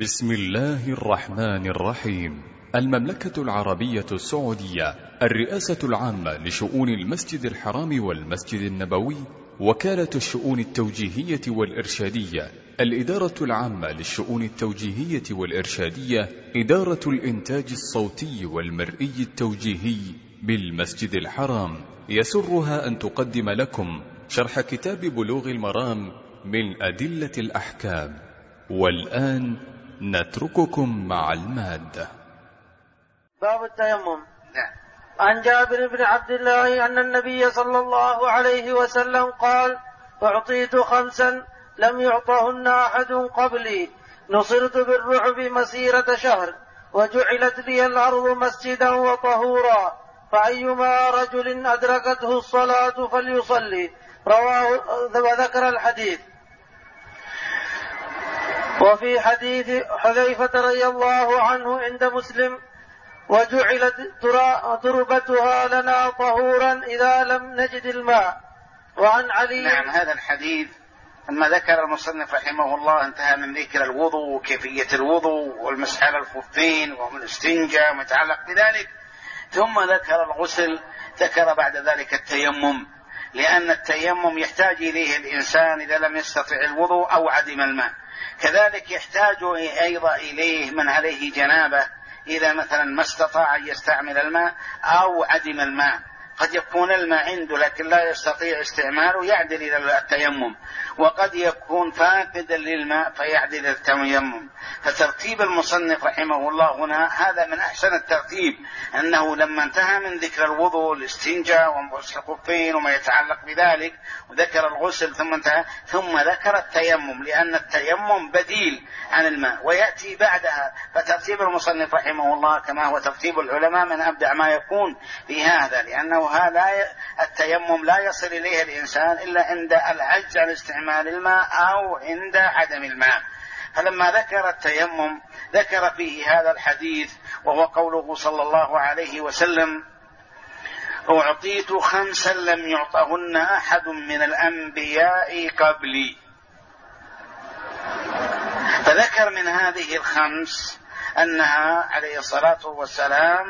بسم الله الرحمن الرحيم. المملكة العربية السعودية، الرئاسة العامة لشؤون المسجد الحرام والمسجد النبوي، وكالة الشؤون التوجيهية والإرشادية، الإدارة العامة للشؤون التوجيهية والإرشادية، إدارة الإنتاج الصوتي والمرئي التوجيهي بالمسجد الحرام، يسرها أن تقدم لكم شرح كتاب بلوغ المرام من أدلة الأحكام. والآن نترككم مع المادة. باب التيمم. عن جابر بن عبد الله أن النبي صلى الله عليه وسلم قال: أعطيت 5 لم يعطهن أحد قبلي، نصرت بالرعب مسيرة شهر، وجعلت لي الأرض مسجدا وطهورا، فأيما رجل أدركته الصلاة فليصلي. رواه وذكر الحديث. وفي حديث حذيفة رضي الله عنه عند مسلم: وجعلت تربتها لنا طهورا إذا لم نجد الماء. وعن علي. نعم، هذا الحديث لما ذكر المصنف رحمه الله انتهى من ذكر الوضوء وكيفية الوضوء والمسح على الخفين والاستنجاء وما يتعلق بذلك، ثم ذكر الغسل، ذكر بعد ذلك التيمم، لأن التيمم يحتاج إليه الإنسان إذا لم يستطع الوضوء أو عدم الماء. كذلك يحتاج أيضا إليه من عليه جنابة إذا مثلا ما استطاع أن يستعمل الماء أو عدم الماء. قد يكون الماء عنده لكن لا يستطيع استعماله، يعدل إلى التيمم، وقد يكون فاقدا للماء فيعدل التيمم. فترتيب المصنف رحمه الله هنا هذا من أحسن الترتيب، أنه لما انتهى من ذكر الوضوء الاستنجاء ومسح الخفين وما يتعلق بذلك وذكر الغسل ثم ذكر التيمم، لأن التيمم بديل عن الماء ويأتي بعدها. فترتيب المصنف رحمه الله كما هو ترتيب العلماء من أبدع ما يكون في هذا، لأنه التيمم لا يصل إليه الإنسان إلا عند العجز عن استعمال الماء أو عند عدم الماء. فلما ذكر التيمم ذكر فيه هذا الحديث، وهو قوله صلى الله عليه وسلم: أعطيت 5 لم يعطهن أحد من الأنبياء قبلي. فذكر من هذه 5 أنها عليه الصلاة والسلام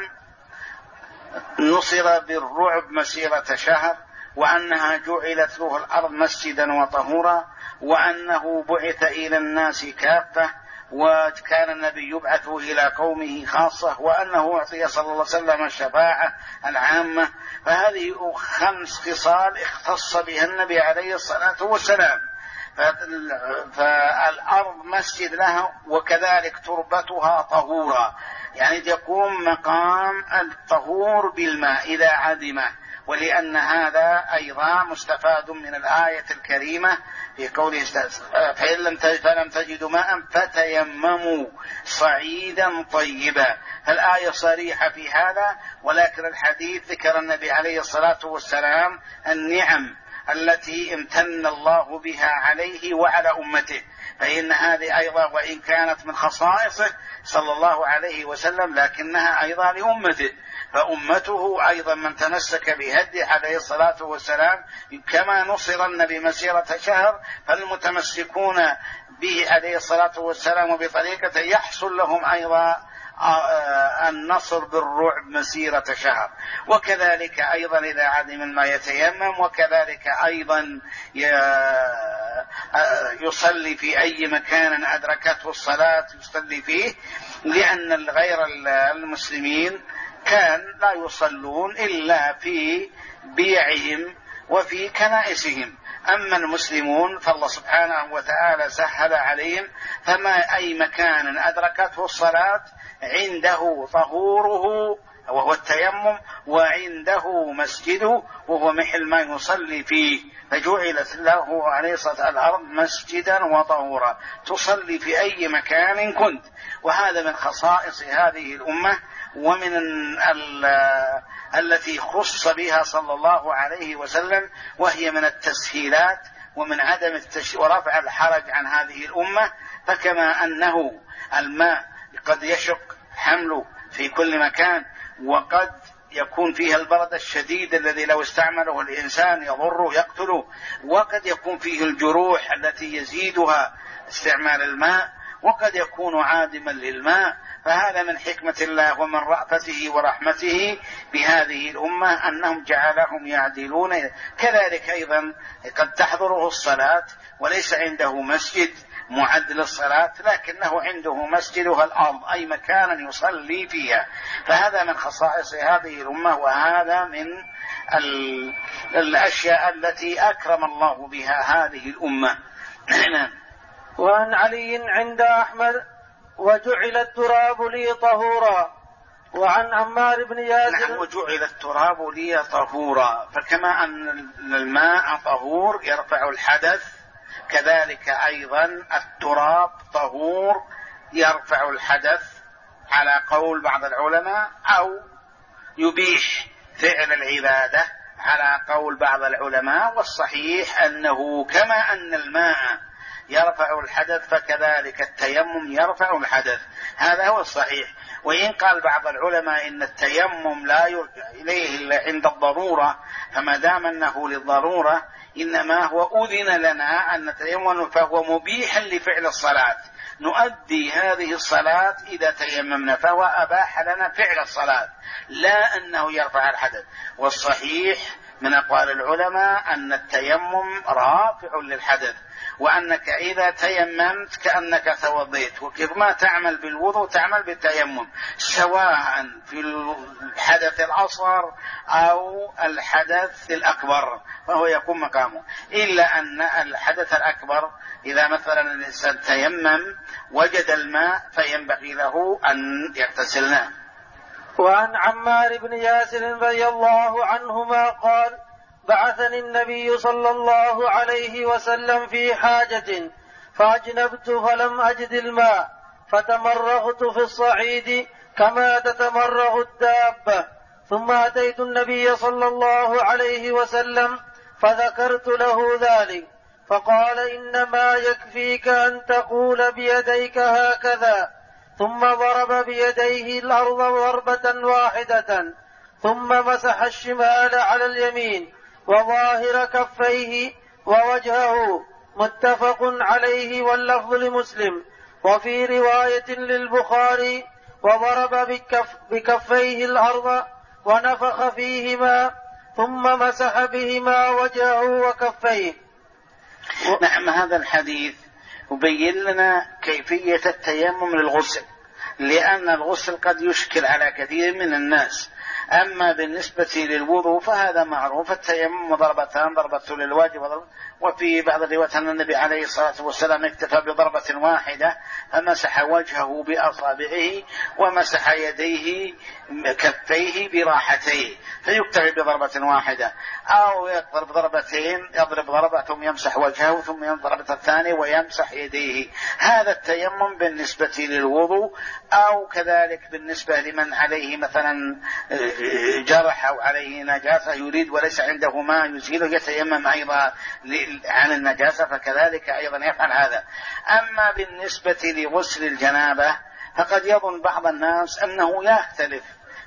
نصر بالرعب مسيرة شهر، وأنها جعلت له الأرض مسجدا وطهورا، وأنه بعث إلى الناس كافة، وكان النبي يبعث إلى قومه خاصة، وأنه أعطي صلى الله عليه وسلم الشفاعة العامة. فهذه 5 خصال اختص بها النبي عليه الصلاة والسلام. فالأرض مسجد لها، وكذلك تربتها طهورا، يعني تقوم مقام الطهور بالماء إذا عدمه. ولأن هذا أيضا مستفاد من الآية الكريمة في قوله: فلم تجدوا ماء فتيمموا صعيدا طيبا. فالآية صريحة في هذا، ولكن الحديث ذكر النبي عليه الصلاة والسلام النعم التي امتن الله بها عليه وعلى أمته. فإن هذه أيضا وإن كانت من خصائصه صلى الله عليه وسلم لكنها أيضا لأمته، فأمته أيضا من تمسك بهديه عليه الصلاة والسلام كما نصر النبي مسيرة شهر، فالمتمسكون به عليه الصلاة والسلام وبطريقته يحصل لهم أيضا النصر بالرعب مسيرة شهر. وكذلك أيضا إذا عدم الماء يتيمم، وكذلك أيضا يصلي في أي مكان أدركته الصلاة يصلي فيه، لأن غير المسلمين كان لا يصلون إلا في بيعهم وفي كنائسهم. أما المسلمون فالله سبحانه وتعالى سهل عليهم، فما أي مكان أدركته الصلاة عنده طهوره وهو التيمم، وعنده مسجده وهو محل ما يصلي فيه، فجعلت له عليه الصلاة الأرض مسجدا وطهورا، تصلي في أي مكان كنت. وهذا من خصائص هذه الأمة، ومن التي خص بها صلى الله عليه وسلم، وهي من التسهيلات ومن عدم ورفع الحرج عن هذه الأمة. فكما أنه الماء قد يشق حمله في كل مكان، وقد يكون فيها البرد الشديد الذي لو استعمله الإنسان يضره يقتله، وقد يكون فيه الجروح التي يزيدها استعمال الماء، وقد يكون عادما للماء. فهذا من حكمة الله ومن رأفته ورحمته بهذه الأمة أنهم جعلهم يعدلون. كذلك أيضا قد تحضره الصلاة وليس عنده مسجد معد للصلاة، لكنه عنده مسجدها الأرض، أي مكانا يصلي فيها. فهذا من خصائص هذه الأمة، وهذا من الأشياء التي أكرم الله بها هذه الأمة. وعن علي عند أحمد: وجعل التراب لي طهورا. وعن عمار بن ياسر: وجعل التراب لي طهورا. فكما أن الماء طهور يرفع الحدث، كذلك أيضا التراب طهور يرفع الحدث، على قول بعض العلماء، أو يبيح فعل العبادة على قول بعض العلماء. والصحيح أنه كما أن الماء يرفع الحدث فكذلك التيمم يرفع الحدث، هذا هو الصحيح. وإن قال بعض العلماء إن التيمم لا يرجع إليه إلا عند الضرورة، فما دام أنه للضرورة إنما هو أذن لنا أن نتيمم، فهو مبيح لفعل الصلاة، نؤدي هذه الصلاة إذا تيممنا، فهو أباح لنا فعل الصلاة لا أنه يرفع الحدث. والصحيح من أقوال العلماء أن التيمم رافع للحدث، وأنك إذا تيممت كأنك توضيت، وكيف ما تعمل بالوضوء تعمل بالتيمم، سواء في الحدث الأصغر أو الحدث الأكبر، فهو يقوم مقامه. إلا أن الحدث الأكبر إذا مثلا الإنسان تيمم وجد الماء فينبغي له أن يغتسل. وعن عمار بن ياسر رضي الله عنهما قال: بعثني النبي صلى الله عليه وسلم في حاجة فأجنبت فلم أجد الماء، فتمرغت في الصعيد كما تتمرغ الدابة، ثم أتيت النبي صلى الله عليه وسلم فذكرت له ذلك، فقال: إنما يكفيك أن تقول بيديك هكذا، ثم ضرب بيديه الأرض ضربة واحدة، ثم مسح الشمال على اليمين وظاهر كفيه ووجهه، متفق عليه واللفظ لمسلم. وفي رواية للبخاري: وضرب بكفيه الأرض ونفخ فيهما ثم مسح بهما وجهه وكفيه. نعم، هذا الحديث يبين لنا كيفية التيمم للغسل، لأن الغسل قد يشكل على كثير من الناس. أما بالنسبة للوضوء فهذا معروف، التيمم ضربتان، ضربة للواجب، وفي بعض الروايات أن النبي عليه الصلاة والسلام اكتفى بضربة واحدة فمسح وجهه بأصابعه ومسح يديه كفيه براحتيه، فيكتفي بضربة واحدة. أو يضرب ضربتين، يضرب ضربة ثم يمسح وجهه ثم يضرب الثانية ويمسح يديه. هذا التيمم بالنسبة للوضوء. أو كذلك بالنسبة لمن عليه مثلا جرح أو عليه نجاسة يريد وليس عنده ماء يزيله، يتيمم أيضا عن النجاسة، فكذلك أيضا يفعل هذا. أما بالنسبة لغسل الجنابة فقد يظن بعض الناس أنه يختلف،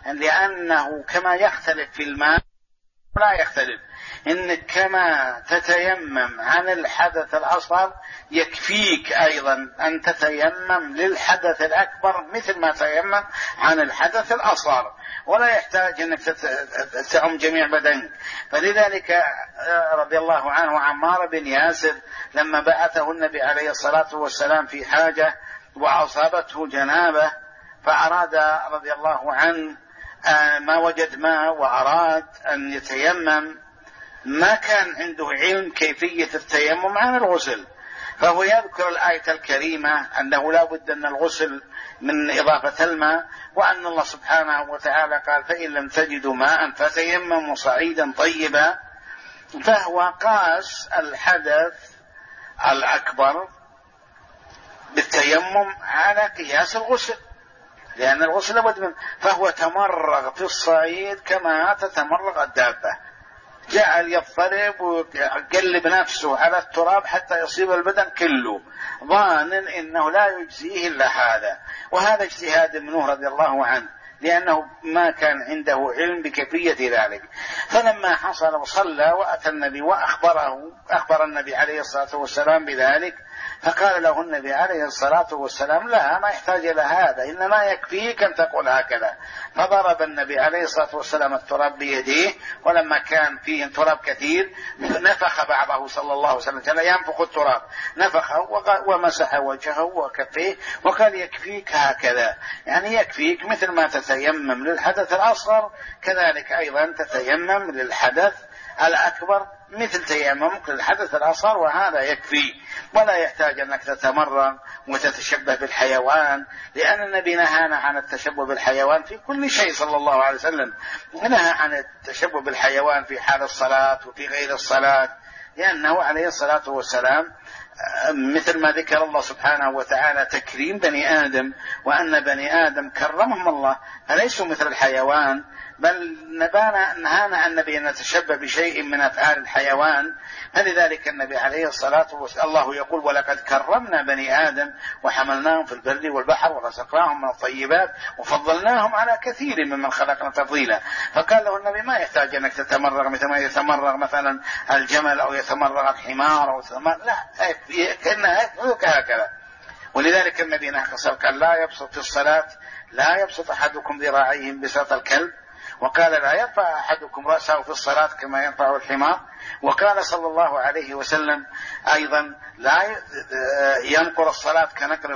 لأنه كما يختلف في الماء لا يختلف، إنك كما تتيمم عن الحدث الأصغر يكفيك أيضا أن تتيمم للحدث الأكبر مثل ما تيمم عن الحدث الأصغر، ولا يحتاج أنك تعم جميع بدنك. فلذلك رضي الله عنه عمار بن ياسر لما بعثه النبي عليه الصلاة والسلام في حاجة وأصابته جنابة، فأراد رضي الله عنه ما وجد ماء وأراد أن يتيمم، ما كان عنده علم كيفية التيمم عن الغسل، فهو يذكر الآية الكريمة أنه لا بد أن الغسل من إضافة الماء، وأن الله سبحانه وتعالى قال: فإن لم تجدوا ماء فتيمموا صعيدا طيبا. فهو قاس الحدث الأكبر بالتيمم على قياس الغسل، لأن الغسل لابد منه، فهو تمرغ في الصعيد كما تتمرغ الدابة، جعل يضطرب ويقلب نفسه على التراب حتى يصيب البدن كله، ظانا إنه لا يجزيه إلا هذا. وهذا اجتهاد منه رضي الله عنه، لأنه ما كان عنده علم بكيفية ذلك. فلما حصل وصلى وأتى النبي وأخبر النبي عليه الصلاة والسلام بذلك، فقال له النبي عليه الصلاة والسلام لا، ما يحتاج إلى هذا، إنما يكفيك أن تقول هكذا. فضرب النبي عليه الصلاة والسلام التراب بيديه، ولما كان فيه تراب كثير نفخ بعضه صلى الله عليه وسلم، كان ينفخ التراب، نفخه ومسح وجهه وكفيه وقال يكفيك هكذا، يعني يكفيك مثل ما تتيمم للحدث الأصغر كذلك أيضا تتيمم للحدث الأكبر مثل تيممك للحدث الأصغر، وهذا يكفي، ولا يحتاج أنك تتمرن وتتشبه بالحيوان، لأن النبي نهانا عن التشبه بالحيوان في كل شيء صلى الله عليه وسلم، نهى عن التشبه بالحيوان في حال الصلاة وفي غير الصلاة، لأنه عليه الصلاة والسلام مثل ما ذكر الله سبحانه وتعالى تكريم بني آدم، وأن بني آدم كرمهم الله فليسوا مثل الحيوان، بل نهانا النبي أن نتشبه بشيء من أفعال الحيوان. فلذلك النبي عليه الصلاة والسلام الله يقول ولقد كرمنا بني آدم وحملناهم في البر والبحر ورزقناهم من الطيبات وفضلناهم على كثير ممن خلقنا تفضيلا. فقال له النبي ما يحتاج أنك تتمرغ مثل ما يتمرغ مثلا الجمل أو يتمرغ الحمار أو لا، كأنها هكذا. ولذلك النبي قال لا يبسط في الصلاة، لا يبسط أحدكم ذراعيه بساط الكلب، وقال لا يرفع أحدكم رأسه في الصلاة كما يرفع الحمار، وقال صلى الله عليه وسلم أيضا لا ينقر الصلاة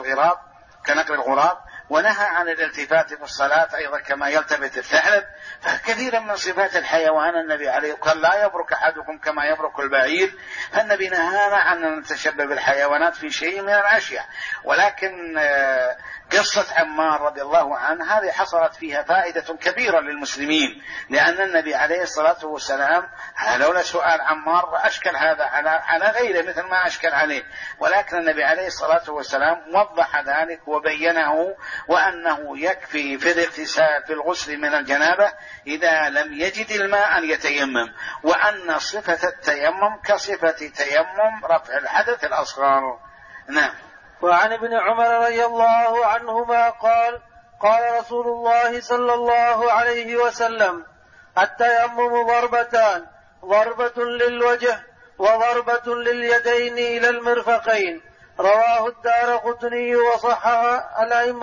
كنقر الغراب، ونهى عن الالتفات في الصلاة أيضا كما يلتفت الثعلب. فكثيرا من صفات الحيوان النبي عليه قال لا يبرك أحدكم كما يبرك البعير، فالنبي نهانا عن أن نتشبه بالحيوانات في شيء من الأشياء. ولكن قصة عمار رضي الله عنه هذه حصلت فيها فائدة كبيرة للمسلمين، لأن النبي عليه الصلاة والسلام لولا سؤال عمار أشكل هذا على غيره مثل ما أشكل عليه، ولكن النبي عليه الصلاة والسلام وضح ذلك وبينه، وأنه يكفي في الاغتسال في الغسل من الجنابة إذا لم يجد الماء أن يتيمم، وأن صفة التيمم كصفة تيمم رفع الحدث الأصغر. نعم. وعن ابن عمر رضي الله عنهما قال قال رسول الله صلى الله عليه وسلم التيمم ضربتان، ضربة للوجه وضربة لليدين إلى المرفقين، رواه الدارقطني وصحها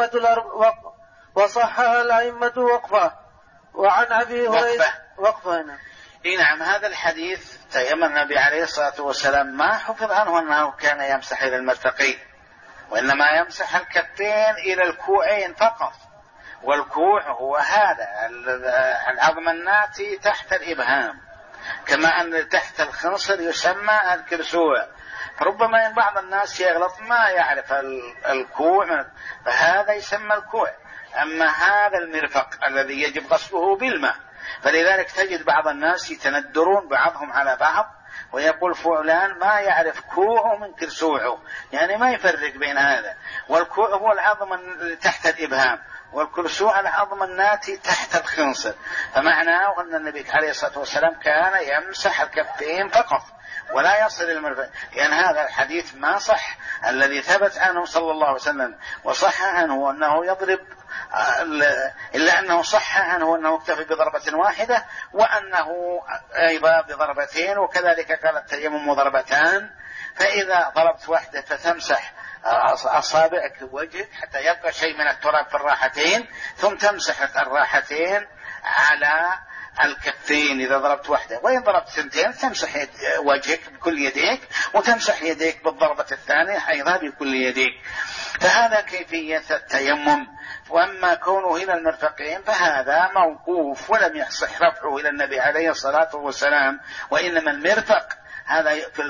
الأئمة وقفه. وعن أبي هريرة وقفه. نعم. هذا الحديث تيمم النبي عليه الصلاة والسلام ما حفظ عنه أنه كان يمسح إلى المرفقين، وإنما يمسح الكفين إلى الكوعين فقط، والكوع هو هذا العظم الناتي تحت الإبهام، كما أن تحت الخنصر يسمى الكرسوع. فربما بعض الناس يغلط ما يعرف الكوع، فهذا يسمى الكوع. أما هذا المرفق الذي يجب غسله بالماء، فلذلك تجد بعض الناس يتندرون بعضهم على بعض ويقول فلان ما يعرف كوعه من كرسوعه، يعني ما يفرق بين هذا. والكوع هو العظم تحت الإبهام، والكرسوع العظم الناتي تحت الخنصر، فمعناه أن النبي عليه الصلاة والسلام كان يمسح الكفين فقط ولا يصل المرفق، لأن هذا الحديث ما صح الذي ثبت عنه صلى الله عليه وسلم، وصح عنه أنه يضرب، إلا أنه صح عنه أنه اكتفي بضربة واحدة، وأنه أيضا بضربتين، وكذلك قال التيمم ضربتان، فإذا ضربت واحدة فتمسح أصابعك وجهك حتى يبقى شيء من التراب في الراحتين، ثم تمسح الراحتين على الكفين إذا ضربت واحدة، وإن ضربت ثنتين تمسح وجهك بكل يديك، وتمسح يديك بالضربة الثانية أيضا بكل يديك. فهذا كيفية التيمم. وأما كونه إلى المرفقين فهذا موقوف ولم يصح رفعه إلى النبي عليه الصلاة والسلام، وإنما المرفق هذا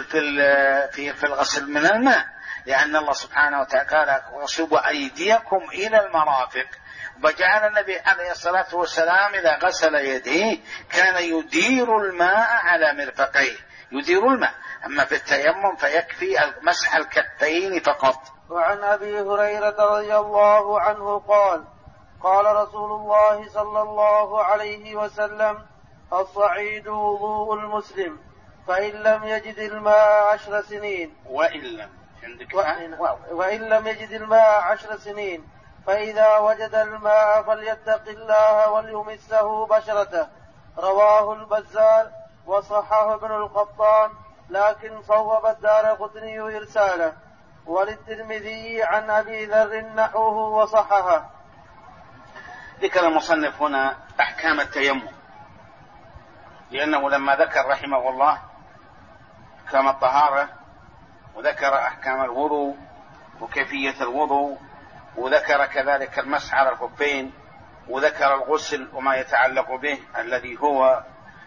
في الغسل من الماء، لأن الله سبحانه وتعالى قال وصبوا أيديكم إلى المرافق، وجعل النبي عليه الصلاة والسلام إذا غسل يديه كان يدير الماء على مرفقيه، يدير الماء. أما في التيمم فيكفي مسح الكفين فقط. وعن أبي هريرة رضي الله عنه قال قال رسول الله صلى الله عليه وسلم الصعيد وضوء المسلم، فإن لم يجد الماء 10 سنين وإن لم يجد الماء 10 سنين فإذا وجد الماء فليتق الله وليمسه بشرته، رواه البزار وصححه ابن القطان، لكن صوب الدارقطني إرساله. وللترمذي عن أبي ذر نحوه وصححه. ذكر المصنف هنا أحكام التيمم، لأنه لما ذكر رحمه الله أحكام الطهارة وذكر أحكام الوضوء وكيفية الوضوء وذكر كذلك المسح على الخفين وذكر الغسل وما يتعلق به الذي هو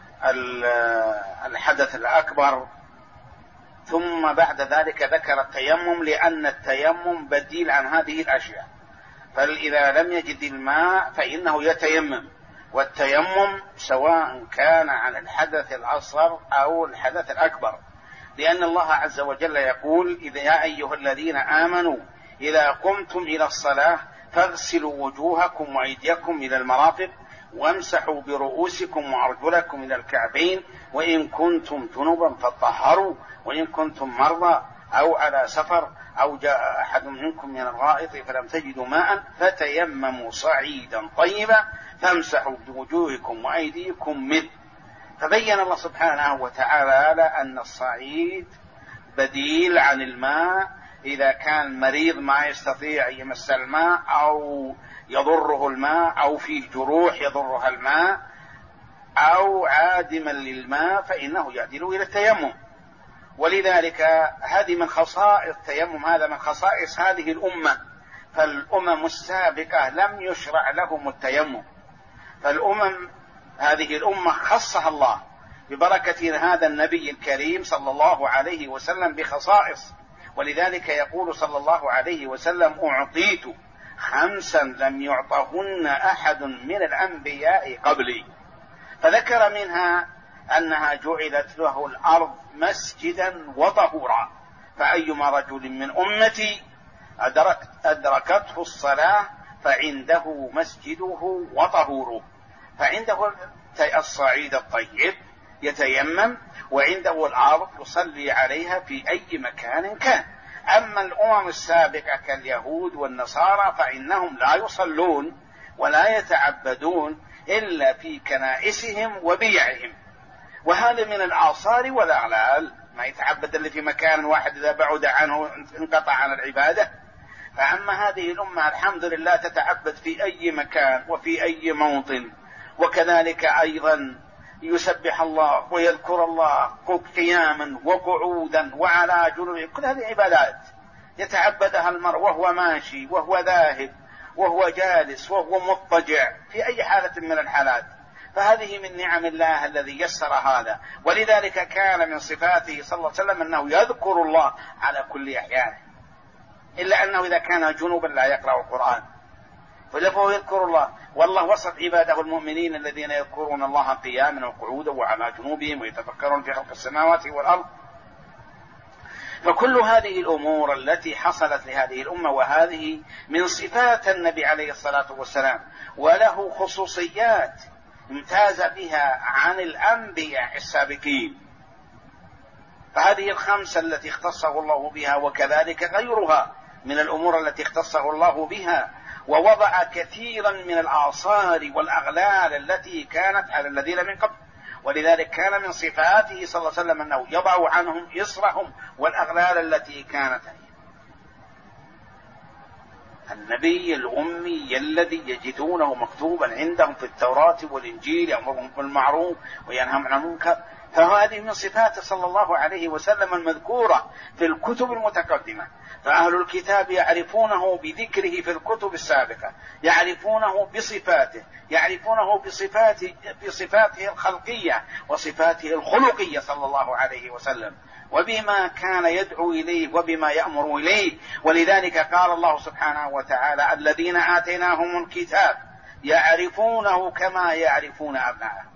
الحدث الأكبر، ثم بعد ذلك ذكر التيمم، لأن التيمم بديل عن هذه الأشياء. فإذا لم يجد الماء فإنه يتيمم، والتيمم سواء كان عن الحدث الأصغر أو الحدث الأكبر، لأن الله عز وجل يقول: إذا يا أيها الذين آمنوا إذا قمتم إلى الصلاة فاغسلوا وجوهكم وأيديكم إلى المرافق وامسحوا برؤوسكم وأرجلكم إلى الكعبين وإن كنتم جنبا فطهروا وإن كنتم مرضى أو على سفر أو جاء أحد منكم من الغائط فلم تجدوا ماء فتيمموا صعيدا طيبا فامسحوا بوجوهكم وأيديكم منه. فبين الله سبحانه وتعالى أن الصعيد بديل عن الماء إذا كان مريض ما يستطيع أن يمس الماء أو يضره الماء أو فيه جروح يضرها الماء أو عادما للماء فإنه يعدل إلى التيمم. ولذلك هذه من خصائص التيمم، هذا من خصائص هذه الأمة. فالأمم السابقة لم يشرع لهم التيمم، فالأمم هذه الأمة خصها الله ببركة هذا النبي الكريم صلى الله عليه وسلم بخصائص. ولذلك يقول صلى الله عليه وسلم: أعطيت 5 لم يعطهن أحد من الأنبياء قبلي. فذكر منها أنها جعلت له الأرض مسجدا وطهورا، فأيما رجل من أمتي أدركته الصلاة فعنده مسجده وطهوره، فعنده الصعيد الطيب يتيمم، وعنده الأرض يصلي عليها في أي مكان كان. أما الأمم السابقة كاليهود والنصارى فإنهم لا يصلون ولا يتعبدون إلا في كنائسهم وبيعهم، وهذا من الآثار والأعلال، ما يتعبد اللي في مكان واحد إذا بعد عنه انقطع عن العبادة. فأما هذه الأمة الحمد لله تتعبد في أي مكان وفي أي موطن، وكذلك أيضا يسبح الله ويذكر الله قياما وقعودا وعلى جنوبه، كل هذه عبادات يتعبدها المرء وهو ماشي وهو ذاهب وهو جالس وهو مضطجع في أي حالة من الحالات. فهذه من نعم الله الذي يسر هذا. ولذلك كان من صفاته صلى الله عليه وسلم أنه يذكر الله على كل أحيان، إلا أنه إذا كان جنوبا لا يقرأ القرآن، فهو يذكر الله. والله وصف عباده المؤمنين الذين يذكرون الله قياما وقعودا وعلى جنوبهم ويتفكرون في خلق السماوات والأرض. فكل هذه الأمور التي حصلت لهذه الأمة، وهذه من صفات النبي عليه الصلاة والسلام، وله خصوصيات امتاز بها عن الأنبياء السابقين. فهذه 5 التي اختصه الله بها، وكذلك غيرها من الأمور التي اختصه الله بها، ووضع كثيرا من الآثار والأغلال التي كانت على الذين من قبل. ولذلك كان من صفاته صلى الله عليه وسلم أنه يضع عنهم إصرهم والأغلال التي كانت عليهم. النبي الأمي الذي يجدونه مكتوبا عندهم في التوراة والإنجيل، يأمرهم بالمعروف وينهى عن المنكر، فهذه من صفاته صلى الله عليه وسلم المذكورة في الكتب المتقدمة. فأهل الكتاب يعرفونه بذكره في الكتب السابقة، يعرفونه بصفاته، يعرفونه بصفاته الخلقية وصفاته الخلقية صلى الله عليه وسلم، وبما كان يدعو إليه وبما يأمر إليه. ولذلك قال الله سبحانه وتعالى: الذين آتيناهم الكتاب يعرفونه كما يعرفون أبناءهم.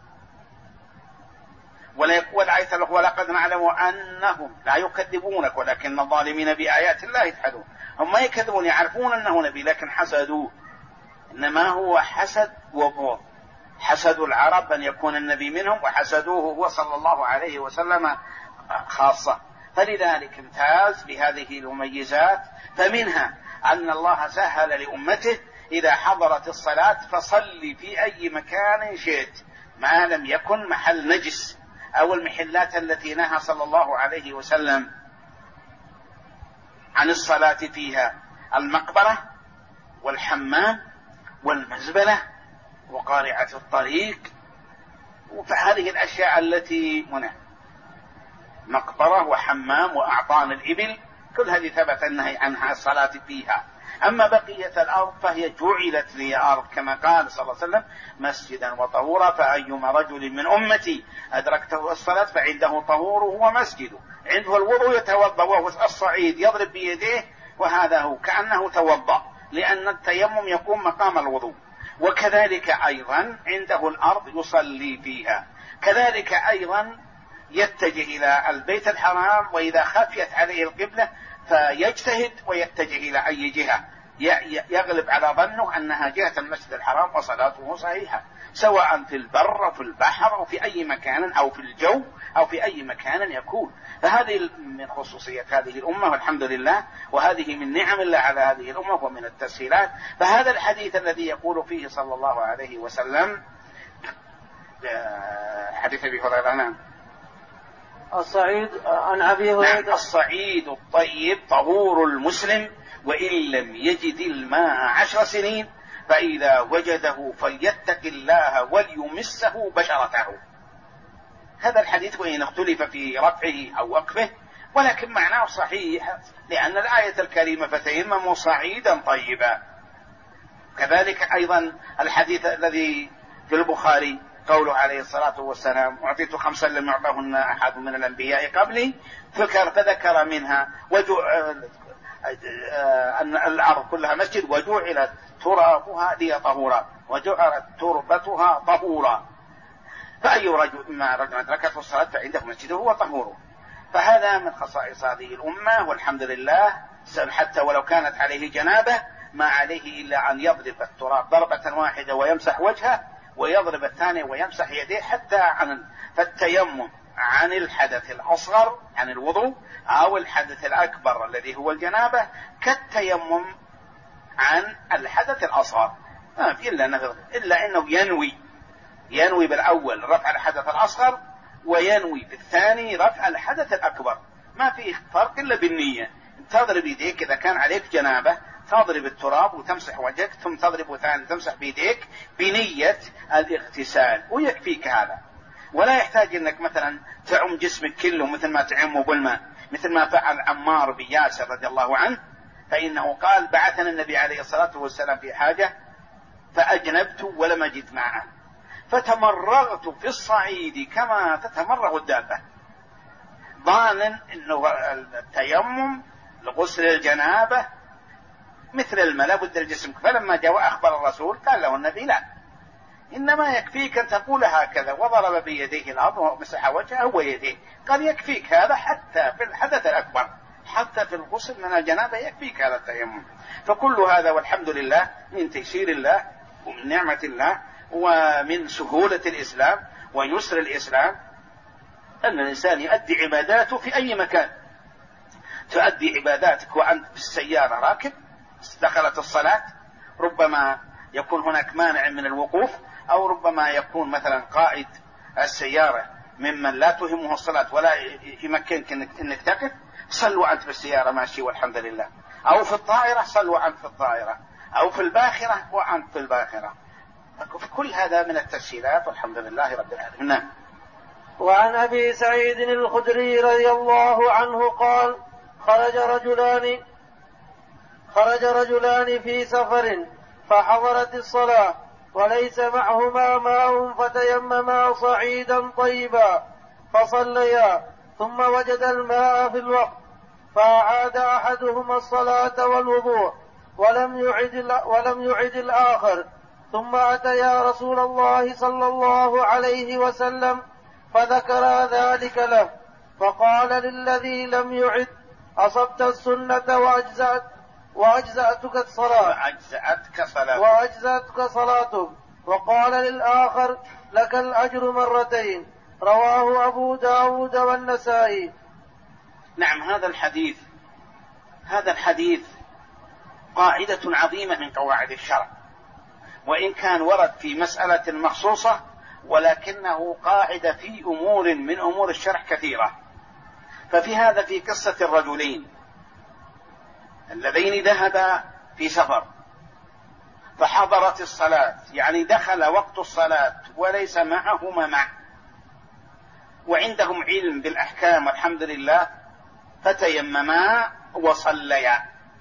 والآية الأخرى: ولقد نعلم أنهم لا يكذبونك ولكن الظالمين بآيات الله يجحدون. هم ما يكذبون، يعرفون أنه نبي لكن حسدوه، إنما هو حسد وبغض. حسد العرب أن يكون النبي منهم، وحسدوه هو صلى الله عليه وسلم خاصة. فلذلك امتاز بهذه المميزات. فمنها أن الله سهل لأمته إذا حضرت الصلاة فصل في أي مكان شئت، ما لم يكن محل نجس أو المحلات التي نهى صلى الله عليه وسلم عن الصلاة فيها المقبرة والحمام والمزبلة وقارعة الطريق، فهذه الأشياء التي هنا مقبرة وحمام وأعطان الإبل كل هذه ثبت النهي عنها الصلاة فيها. أما بقية الأرض فهي جعلت لي أرض كما قال صلى الله عليه وسلم مسجدا وطهورا، فأيما رجل من أمتي أدركته الصلاة فعنده طهوره ومسجده، عنده الوضوء يتوضأ، وهو الصعيد يضرب بيديه وهذا هو كأنه توضأ، لأن التيمم يكون مقام الوضوء. وكذلك أيضا عنده الأرض يصلي فيها، كذلك أيضا يتجه إلى البيت الحرام، وإذا خفيت عليه القبلة فيجتهد ويتجه إلى أي جهة يغلب على ظنه أنها جهة المسجد الحرام وصلاته صحيحة، سواء في البر أو في البحر أو في أي مكان أو في الجو أو في أي مكان يكون. فهذه من خصوصية هذه الأمة والحمد لله، وهذه من نعم الله على هذه الأمة ومن التسهيلات. فهذا الحديث الذي يقول فيه صلى الله عليه وسلم حديث أبي هريرة نعم الصعيد عن أبي هريرة نعم الصعيد الطيب طهور المسلم وإن لم يجد الماء 10 سنين فإذا وجده فليتق الله وليمسه بشرته. هذا الحديث وإن اختلف في رفعه أو وقفه ولكن معناه صحيح، لأن الآية الكريمة فتيمموا صعيدا طيبا. كذلك أيضا الحديث الذي في البخاري قوله عليه الصلاة والسلام أعطيت 5 لم يعطهن أحد من الأنبياء قبلي، فذكر منها أن الأرض كلها مسجد وجعلت ترابها لي طهورا وجعلت تربتها طهورا، فأي رجل ما رجل أدركته الصلاة فعنده مسجده وطهوره. فهذا من خصائص هذه الأمة والحمد لله، حتى ولو كانت عليه جنابة ما عليه إلا أن يضرب التراب ضربة واحدة ويمسح وجهه، ويضرب الثاني ويمسح يديه، حتى فالتيمم عن الحدث الأصغر عن الوضوء أو الحدث الأكبر الذي هو الجنابة كالتيمم عن الحدث الأصغر، ما في إلا أنه ينوي بالأول رفع الحدث الأصغر وينوي بالثاني رفع الحدث الأكبر، ما في فرق إلا بالنية. تضرب يديك إذا كان عليك جنابة، تضرب التراب وتمسح وجهك، ثم تضرب ثاني تمسح بيديك بنية الاغتسال ويكفيك هذا، ولا يحتاج انك مثلا تعم جسمك كله مثل ما تعمه بالماء، مثل ما فعل عمار بن ياسر رضي الله عنه، فإنه قال بعثنا النبي عليه الصلاة والسلام في حاجة فأجنبت ولم أجد معه فتمرغت في الصعيد كما تتمرغ الدابة، ظانا انه التيمم لغسل الجنابة مثل الماء لابد الجسم. فلما جاء أخبر الرسول قال له النبي لا، إنما يكفيك أن تقول هكذا، وضرب بيديه الأرض ومسح وجهه ويديه، قال يكفيك هذا حتى في الحدث الأكبر، حتى في الغسل من الجنابة يكفيك هذا التيمم. فكل هذا والحمد لله من تيسير الله ومن نعمة الله ومن سهولة الإسلام ويسر الإسلام، أن الإنسان يؤدي عباداته في أي مكان. تؤدي عباداتك وأنت في السيارة راكب، دخلت الصلاة ربما يكون هناك مانع من الوقوف، أو ربما يكون مثلا قائد السيارة ممن لا تهمه الصلاة ولا يمكنك أنك تقف، صلوا أنت بالسيارة ماشي والحمد لله، أو في الطائرة صلوا أنت في الطائرة، أو في الباخرة وأنت في الباخرة. كل هذا من التسهيلات والحمد لله رب العالمين. نعم. وعن أبي سعيد الخدري رضي الله عنه قال خرج رجلان في سفر فحضرت الصلاة وليس معهما ماء فتيمما صعيدا طيبا فصليا ثم وجد الماء في الوقت فأعاد أحدهما الصلاة والوضوء ولم يعد الآخر، ثم أتيا رسول الله صلى الله عليه وسلم فذكر ذلك له، فقال للذي لم يعد أصبت السنة وأجزأتك صلاتك، وقال للآخر لك الأجر مرتين. رواه أبو داود والنسائي. نعم. هذا الحديث قاعدة عظيمة من قواعد الشرع، وإن كان ورد في مسألة مخصوصة ولكنه قاعدة في أمور من أمور الشرع كثيرة. ففي هذا في قصة الرجلين اللذين ذهبا في سفر فحضرت الصلاة، يعني دخل وقت الصلاة وليس معهما مع، وعندهم علم بالأحكام والحمد لله، فتيمما وصليا،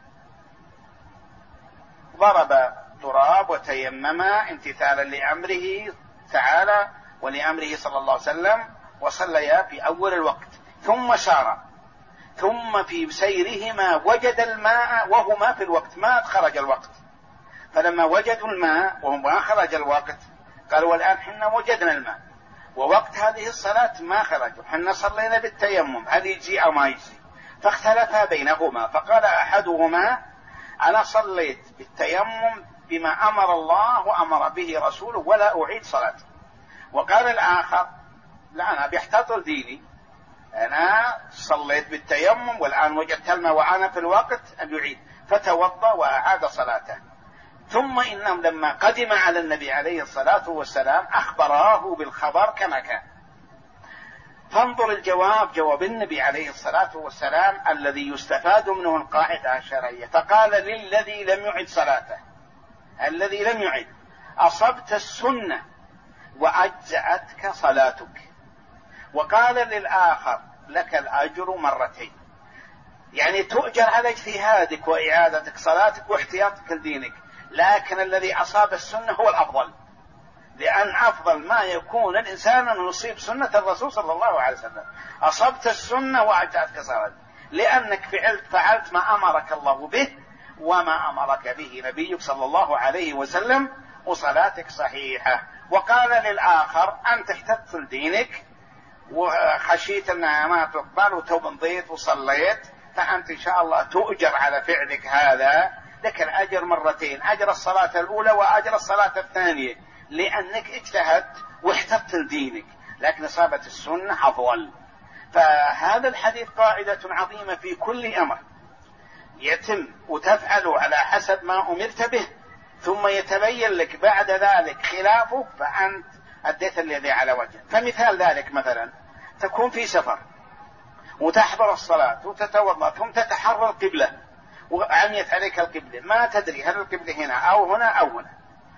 ضرب تراب وتيمما امتثالا لأمره تعالى ولأمره صلى الله عليه وسلم، وصليا في أول الوقت، ثم سارا، ثم في سيرهما وجد الماء وهما في الوقت، ما خرج الوقت، فلما وجدوا الماء وهما خرج الوقت قالوا والآن حنا وجدنا الماء ووقت هذه الصلاة ما خرج وحنا صلينا بالتيمم، هل يجزي أو ما يجزي؟ فاختلفا بينهما، فقال أحدهما أنا صليت بالتيمم بما أمر الله وأمر به رسوله ولا أعيد صلاتي، وقال الآخر لا أنا بيحتطل ديني، أنا صليت بالتيمم والآن وجدت الماء وأنا في الوقت أن يعيد، فتوضأ وأعاد صلاته. ثم إنهم لما قدم على النبي عليه الصلاة والسلام أخبراه بالخبر كما كان. فانظر الجواب، جواب النبي عليه الصلاة والسلام الذي يستفاد منه القاعدة الشرعية، فقال للذي لم يعد صلاته، الذي لم يعد أصبت السنة وأجزأتك صلاتك، وقال للآخر لك الأجر مرتين، يعني تؤجر على اجتهادك وإعادتك صلاتك واحتياطك لدينك، لكن الذي أصاب السنة هو الأفضل، لأن أفضل ما يكون الإنسان أن يصيب سنة الرسول صلى الله عليه وسلم. أصبت السنة وأجزأتك صلاتك لأنك فعلت ما أمرك الله به وما أمرك به نبيك صلى الله عليه وسلم، وصلاتك صحيحة. وقال للآخر أنت احتجت لدينك وخشيت أنها ما تقبل وتوضيت وصليت، فأنت إن شاء الله تؤجر على فعلك هذا، لك الأجر مرتين، أجر الصلاة الأولى وأجر الصلاة الثانية، لأنك اجتهدت واحتجت لدينك، لكن إصابة السنة أفضل. فهذا الحديث قاعدة عظيمة في كل أمر يتم وتفعل على حسب ما أمرت به، ثم يتبين لك بعد ذلك خلافه، فأنت أديت الذي على وجه. فمثال ذلك مثلا تكون في سفر وتحضر الصلاة وتتوضأ ثم تتحرى القبلة وعميت عليك القبلة، ما تدري هل القبلة هنا أو هنا أو هنا،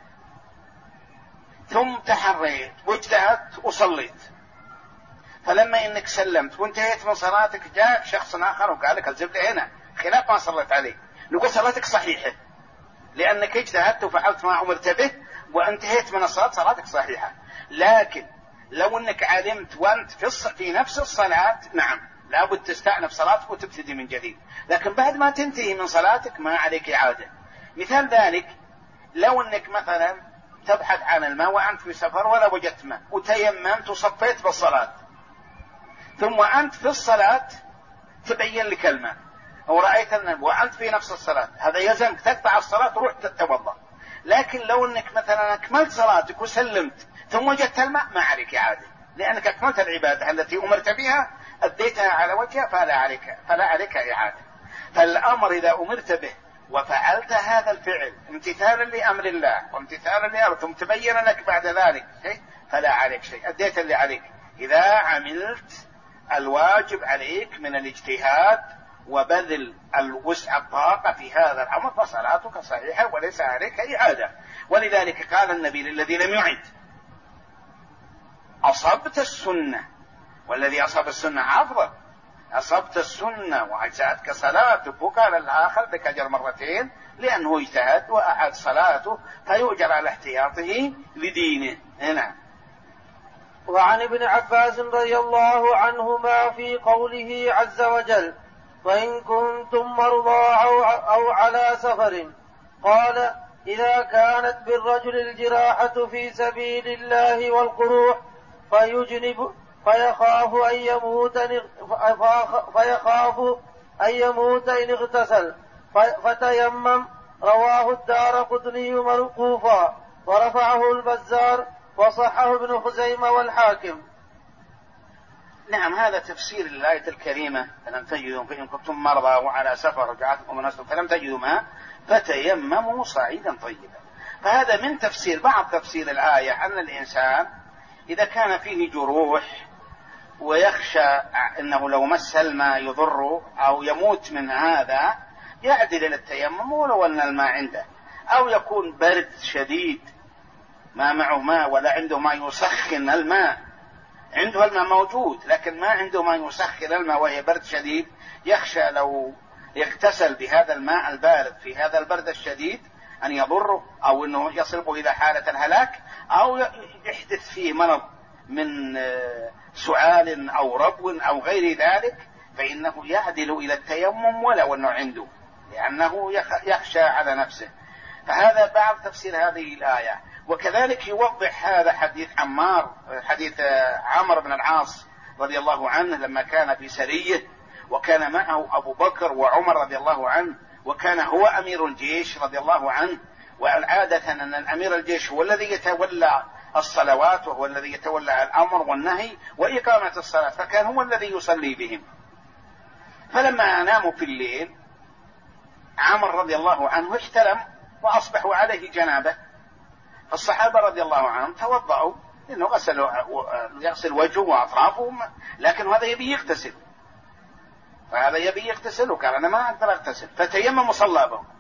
ثم تحريت واجتهدت وصليت، فلما إنك سلمت وانتهيت من صلاتك جاء شخص آخر وقال لك القبلة هنا خلاف ما صليت عليه، نقول صلاتك صحيحة لأنك اجتهدت وفعلت ما أمرت به وانتهيت من الصلاة، صلاتك صحيحة. لكن لو أنك علمت وأنت في نفس الصلاة، نعم لابد تستأنف صلاتك وتبتدي من جديد، لكن بعد ما تنتهي من صلاتك ما عليك إعادة. مثال ذلك لو أنك مثلا تبحث عن الماء وأنت في سفر ولا وجدت ماء وتيممت وصفيت بالصلاة، ثم أنت في الصلاة تبين لك الماء ورأيت الماء وأنت في نفس الصلاة، هذا يلزمك تقطع الصلاة وروح تتوضأ. لكن لو أنك مثلا أكملت صلاتك وسلمت ثم وجدت الماء ما عليك إعادة، لأنك أكملت العبادة التي أمرت بها أديتها على وجهها، فلا عليك إعادة. فالأمر إذا أمرت به وفعلت هذا الفعل امتثالا لأمر الله وامتثالا لأمره ثم تبين لك بعد ذلك شيء، فلا عليك شيء، أديت اللي عليك. إذا عملت الواجب عليك من الاجتهاد وبذل الوسع الطاقة في هذا الأمر فصلاتك صحيحة وليس عليك إعادة. ولذلك قال النبي للذي لم يعد أصبت السنة، والذي أصاب السنة أفضل، أصبت السنة وأجزأتك صلاتك. وقال الآخر لك أجر مرتين لأنه اجتهد وأعاد صلاته فيؤجر على احتياطه لدينه. هنا وعن ابن عباس رضي الله عنهما في قوله عز وجل وإن كنتم مرضى أو على سفر، قال إذا كانت بالرجل الجراحة في سبيل الله والقروح فيخاف أن يموت إن اغتسل فتيمم. رواه الدارقطني موقوفا ورفعه البزار وصححه ابن خزيمة والحاكم. نعم، هذا تفسير الآية الكريمة فلم تجدوا فإن كنتم مرضى وعلى سفر وجاءتكم مناسك فلم تجدوا ماء فتيمموا صعيدا طيبا. فهذا من تفسير بعض تفسير الآية أن الإنسان إذا كان فيه جروح ويخشى أنه لو مس الماء يضره أو يموت من هذا، يعدل إلى التيمم ولو أن الماء عنده، أو يكون برد شديد ما معه ماء ولا عنده ما يسخن الماء، عنده الماء موجود لكن ما عنده ما يسخن الماء وهي برد شديد، يخشى لو يغتسل بهذا الماء البارد في هذا البرد الشديد أن يضره أو أنه يصرفه إلى حالة الهلاك، أو يحدث فيه مرض من سعال أو ربو أو غير ذلك، فإنه يعدل إلى التيمم ولو أنه عنده، لأنه يخشى على نفسه. فهذا بعض تفسير هذه الآية. وكذلك يوضح هذا حديث عمرو بن العاص رضي الله عنه لما كان في سرية وكان معه أبو بكر وعمر رضي الله عنه، وكان هو أمير الجيش رضي الله عنه، والعادة أن الأمير الجيش هو الذي يتولى الصلوات وهو الذي يتولى الأمر والنهي وإقامة الصلاة، فكان هو الذي يصلي بهم. فلما ناموا في الليل عمر رضي الله عنه احتلم وأصبحوا عليه جنابه، فالصحابة رضي الله عنهم توضأوا، إنه يغسل وجهه وأطرافه، لكن هذا يبي يغتسل، فهذا يبي يغتسل وقال أنا ما أقدر أغتسل، فتيمم وصلى بهم.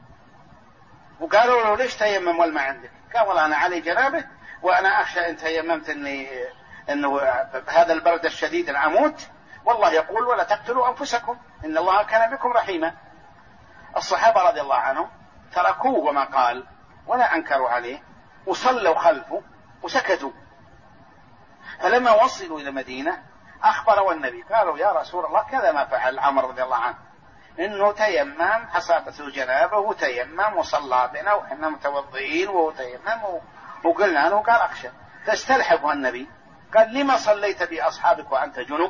وقالوا له ليش تيمم والما عندك؟ قال والله أنا علي جنابه وأنا أخشى إن تيممت إنه هذا البرد الشديد أن أموت، والله يقول ولا تقتلوا أنفسكم إن الله كان بكم رحيما. الصحابة رضي الله عنهم تركوه وما قال ولا أنكروا عليه وصلوا خلفه وسكتوا. فلما وصلوا إلى المدينة أخبروا النبي، قالوا يا رسول الله كذا ما فعل عمر رضي الله عنه، إنه تيمم حصابته جنابه وتيمم وصلى بنا وإحنا متوضئين وهو تيمم وقلنا له، قال أخشى. فاستلحقه النبي قال لما صليت بأصحابك وأنت جنب؟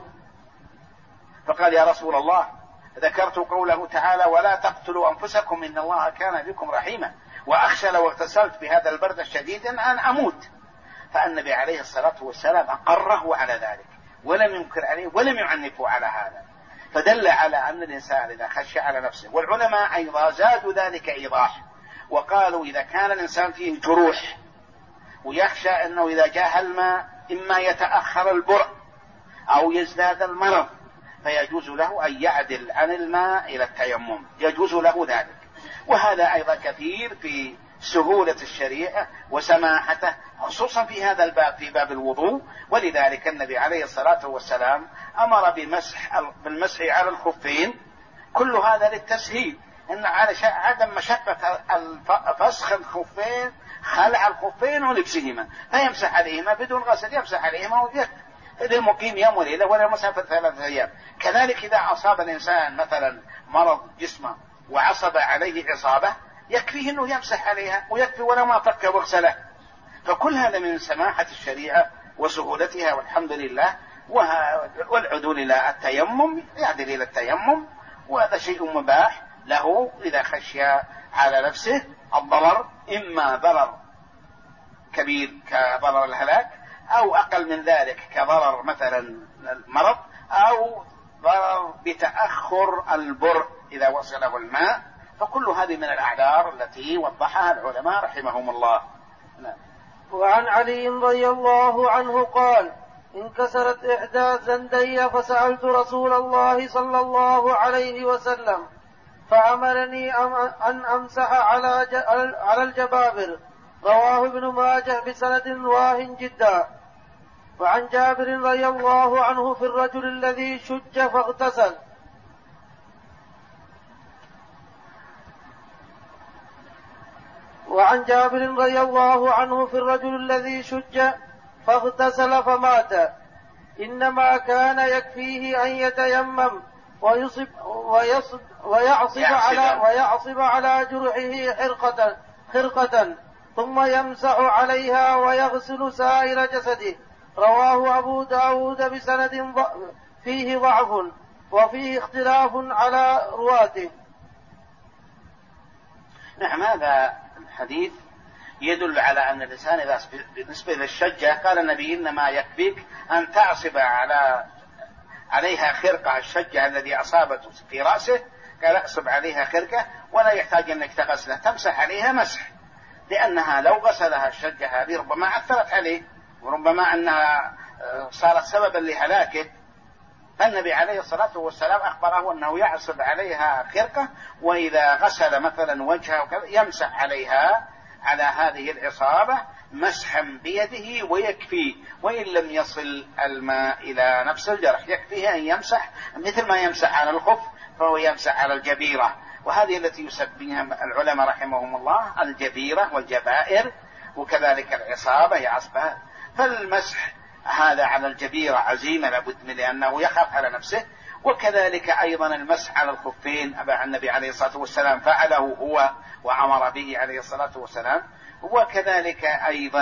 فقال يا رسول الله ذكرت قوله تعالى ولا تقتلوا أنفسكم إن الله كان بكم رحيما، وأخشى لو اغتسلت بهذا البرد الشديد أن أموت. فالنبي عليه الصلاة والسلام أقره على ذلك ولم ينكر عليه ولم يعنفه على هذا، فدل على أن الإنسان إذا خشى على نفسه. والعلماء أيضا زادوا ذلك إيضاح وقالوا إذا كان الإنسان فيه جروح ويخشى أنه إذا جاء الماء إما يتأخر البرء أو يزداد المرض، فيجوز له أن يعدل عن الماء إلى التيمم، يجوز له ذلك. وهذا أيضا كثير في سهولة الشريعة وسماحته، خصوصا في هذا الباب في باب الوضوء. ولذلك النبي عليه الصلاة والسلام أمر بالمسح على الخفين، كل هذا للتسهيل، إن على عدم مشقة فسخ الخفين، خلع الخفين ولبسهما، فيمسح عليهما بدون غسل، يمسح عليهما ويكفي للمقيم يوم وليلة ولا مسافة 3 أيام. كذلك إذا أصاب الإنسان مثلا مرض جسمه وعصب عليه عصابة يكفيه أنه يمسح عليها ويكفي ولا ما فك واغسله. فكل هذا من سماحة الشريعة وسهولتها والحمد لله. والعدول إلى التيمم يعدل إلى التيمم، وهذا شيء مباح له إذا خشي على نفسه الضرر، إما ضرر كبير كضرر الهلاك أو أقل من ذلك كضرر مثلا المرض، أو ضرر بتأخر البرء إذا وصله الماء. فكل هذه من الأعذار التي وضحها العلماء رحمهم الله. وعن علي رضي الله عنه قال انكسرت إحدى زندي فسألت رسول الله صلى الله عليه وسلم فأمرني أن أمسح على الجبابر. رواه ابن ماجه بسند واه جدا. وعن جابر رضي الله عنه في الرجل الذي شج فاغتسل. وعن جابر رضي الله عنه في الرجل الذي شج فاغتسل فمات، إنما كان يكفيه أن يتيمم ويعصب على جرحه خرقة ثم يمسح عليها ويغسل سائر جسده. رواه أبو داود بسند فيه ضعف وفيه اختلاف على رواته. نعم، هذا الحديث يدل على أن الإنسان إذا بالنسبة للشجة قال النبي إنما يكفيك أن تعصب عليها خرقة، الشجة الذي أصابته في رأسه قال اعصب عليها خرقة ولا يحتاج أنك تغسلها، تمسح عليها مسح، لأنها لو غسلها الشجة هذه ربما أثرت عليه وربما أنها صارت سببا لهلاكه. النبي عليه الصلاة والسلام أخبره أنه يعصب عليها خرقة، وإذا غسل مثلا وجهه وكذا يمسح عليها على هذه العصابة مسحا بيده ويكفي، وإن لم يصل الماء إلى نفس الجرح يكفيه أن يمسح مثل ما يمسح على الخف، فهو يمسح على الجبيرة، وهذه التي يسميها العلماء رحمهم الله الجبيرة والجبائر، وكذلك العصابة هي عصبها. فالمسح هذا على الجبيرة عزيمة لابد منه لأنه يخاف على نفسه، وكذلك أيضا المسح على الخفين أبا النبي عليه الصلاة والسلام فعله هو وأمر به عليه الصلاة والسلام، وكذلك أيضا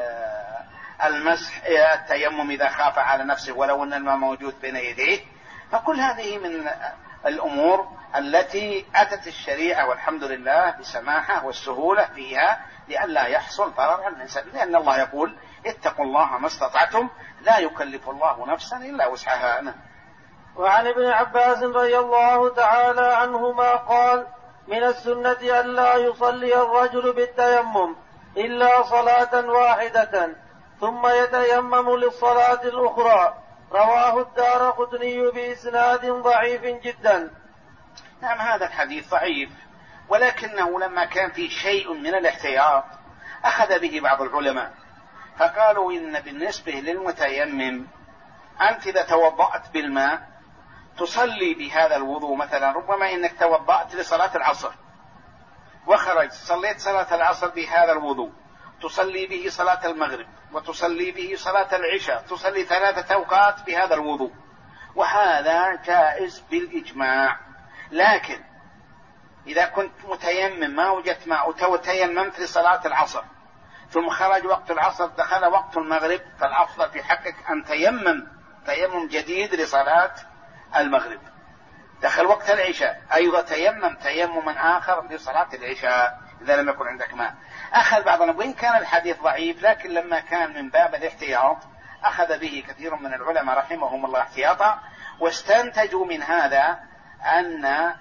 المسح التيمم إذا خاف على نفسه ولو أن الماء موجود بين يديه. فكل هذه من الأمور التي أتت الشريعة والحمد لله بسماحة والسهولة فيها لئلا يحصل ضرر على الإنسان، لأن الله يقول اتقوا الله ما استطعتم لا يكلف الله نفسا إلا وسعها. وعن ابن عباس رضي الله تعالى عنهما قال من السنة ألا يصلي الرجل بالتيمم إلا صلاة واحدة ثم يتيمم للصلاة الأخرى. رواه الدارقطني بإسناد ضعيف جدا. نعم هذا الحديث ضعيف، ولكنه لما كان فيه شيء من الاحتياط أخذ به بعض العلماء، فقالوا إن بالنسبة للمتيمم أنت إذا توضأت بالماء تصلي بهذا الوضوء، مثلا ربما إنك توضأت لصلاة العصر وخرج صليت صلاة العصر بهذا الوضوء، تصلي به صلاة المغرب وتصلي به صلاة العشاء، تصلي 3 أوقات بهذا الوضوء، وهذا جائز بالإجماع. لكن إذا كنت متيمم ما وجدت ماء وتيممت لصلاة العصر ثم خرج وقت العصر دخل وقت المغرب، فالأفضل في حقك أن تيمم جديد لصلاة المغرب. دخل وقت العشاء أيضا تيمما آخر لصلاة العشاء إذا لم يكن عندك ماء. أخذ بعضنا وإن كان الحديث ضعيف، لكن لما كان من باب الاحتياط أخذ به كثير من العلماء رحمهم الله احتياطا، واستنتجوا من هذا أن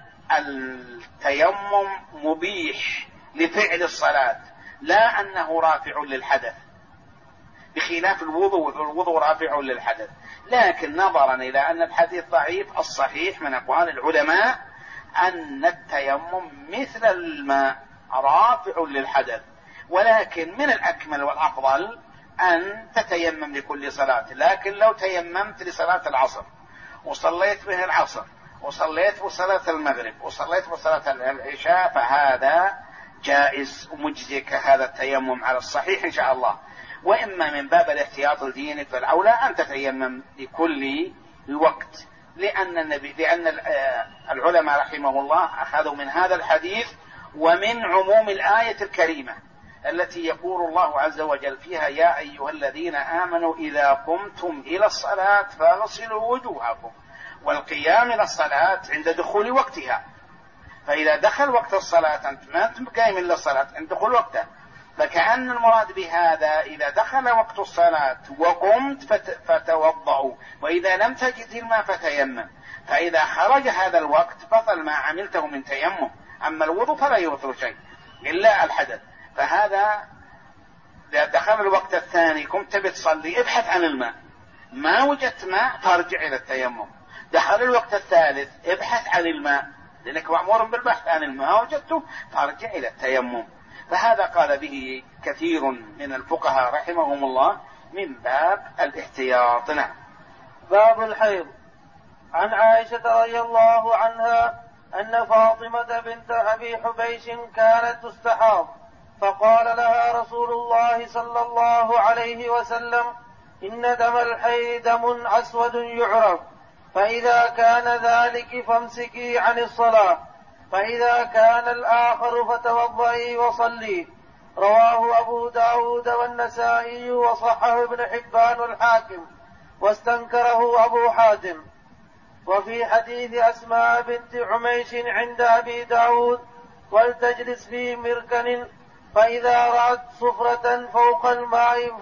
التيمم مبيح لفعل الصلاة لا أنه رافع للحدث، بخلاف الوضوء رافع للحدث. لكن نظرا إلى أن الحديث ضعيف، الصحيح من أقوال العلماء أن التيمم مثل الماء رافع للحدث، ولكن من الأكمل والأفضل أن تتيمم لكل صلاة. لكن لو تيممت لصلاة العصر وصليت به العصر وصليت بصلاة المغرب وصليت بصلاة العشاء فهذا جائز ومجزيك هذا التيمم على الصحيح إن شاء الله. وإما من باب الاحتياط لدينك فالأولى أن تتيمم لكل الوقت، لأن العلماء رحمه الله أخذوا من هذا الحديث ومن عموم الآية الكريمة التي يقول الله عز وجل فيها يا أيها الذين آمنوا إذا قمتم إلى الصلاة فاغسلوا وجوهكم، والقيام إلى الصلاة عند دخول وقتها. فإذا دخل وقت الصلاة أنت ما تقيم إلا الصلاة عند دخول وقتها، فكأن المراد بهذا إذا دخل وقت الصلاة وقمت فتوضعوا، وإذا لم تجد الماء فتيمم. فإذا خرج هذا الوقت بطل ما عملته من تيمم. أما الوضوء فلا يوثر شيء إلا الحدث. فهذا إذا دخل الوقت الثاني كنت بتصلي ابحث عن الماء، ما وجدت ماء فارجع إلى التيمم. دخل الوقت الثالث ابحث عن الماء لأنك مأمور بالبحث عن الماء، وجدته فارجع إلى التيمم. فهذا قال به كثير من الفقهاء رحمهم الله من باب الاحتياط. نعم. باب الحيض. عن عائشة رضي الله عنها أن فاطمة بنت أبي حبيش كانت تستحاض، فقال لها رسول الله صلى الله عليه وسلم إن دم الحيض دم أسود يعرف، فإذا كان ذلك فامسكي عن الصلاة، فإذا كان الآخر فتوضئي وصلي. رواه أبو داود والنسائي وصححه ابن حبان والحاكم واستنكره أبو حاتم. وفي حديث أسماء بنت عميش عند أبي داود ولتجلس في مركن فإذا رأت صفرة فوق الماء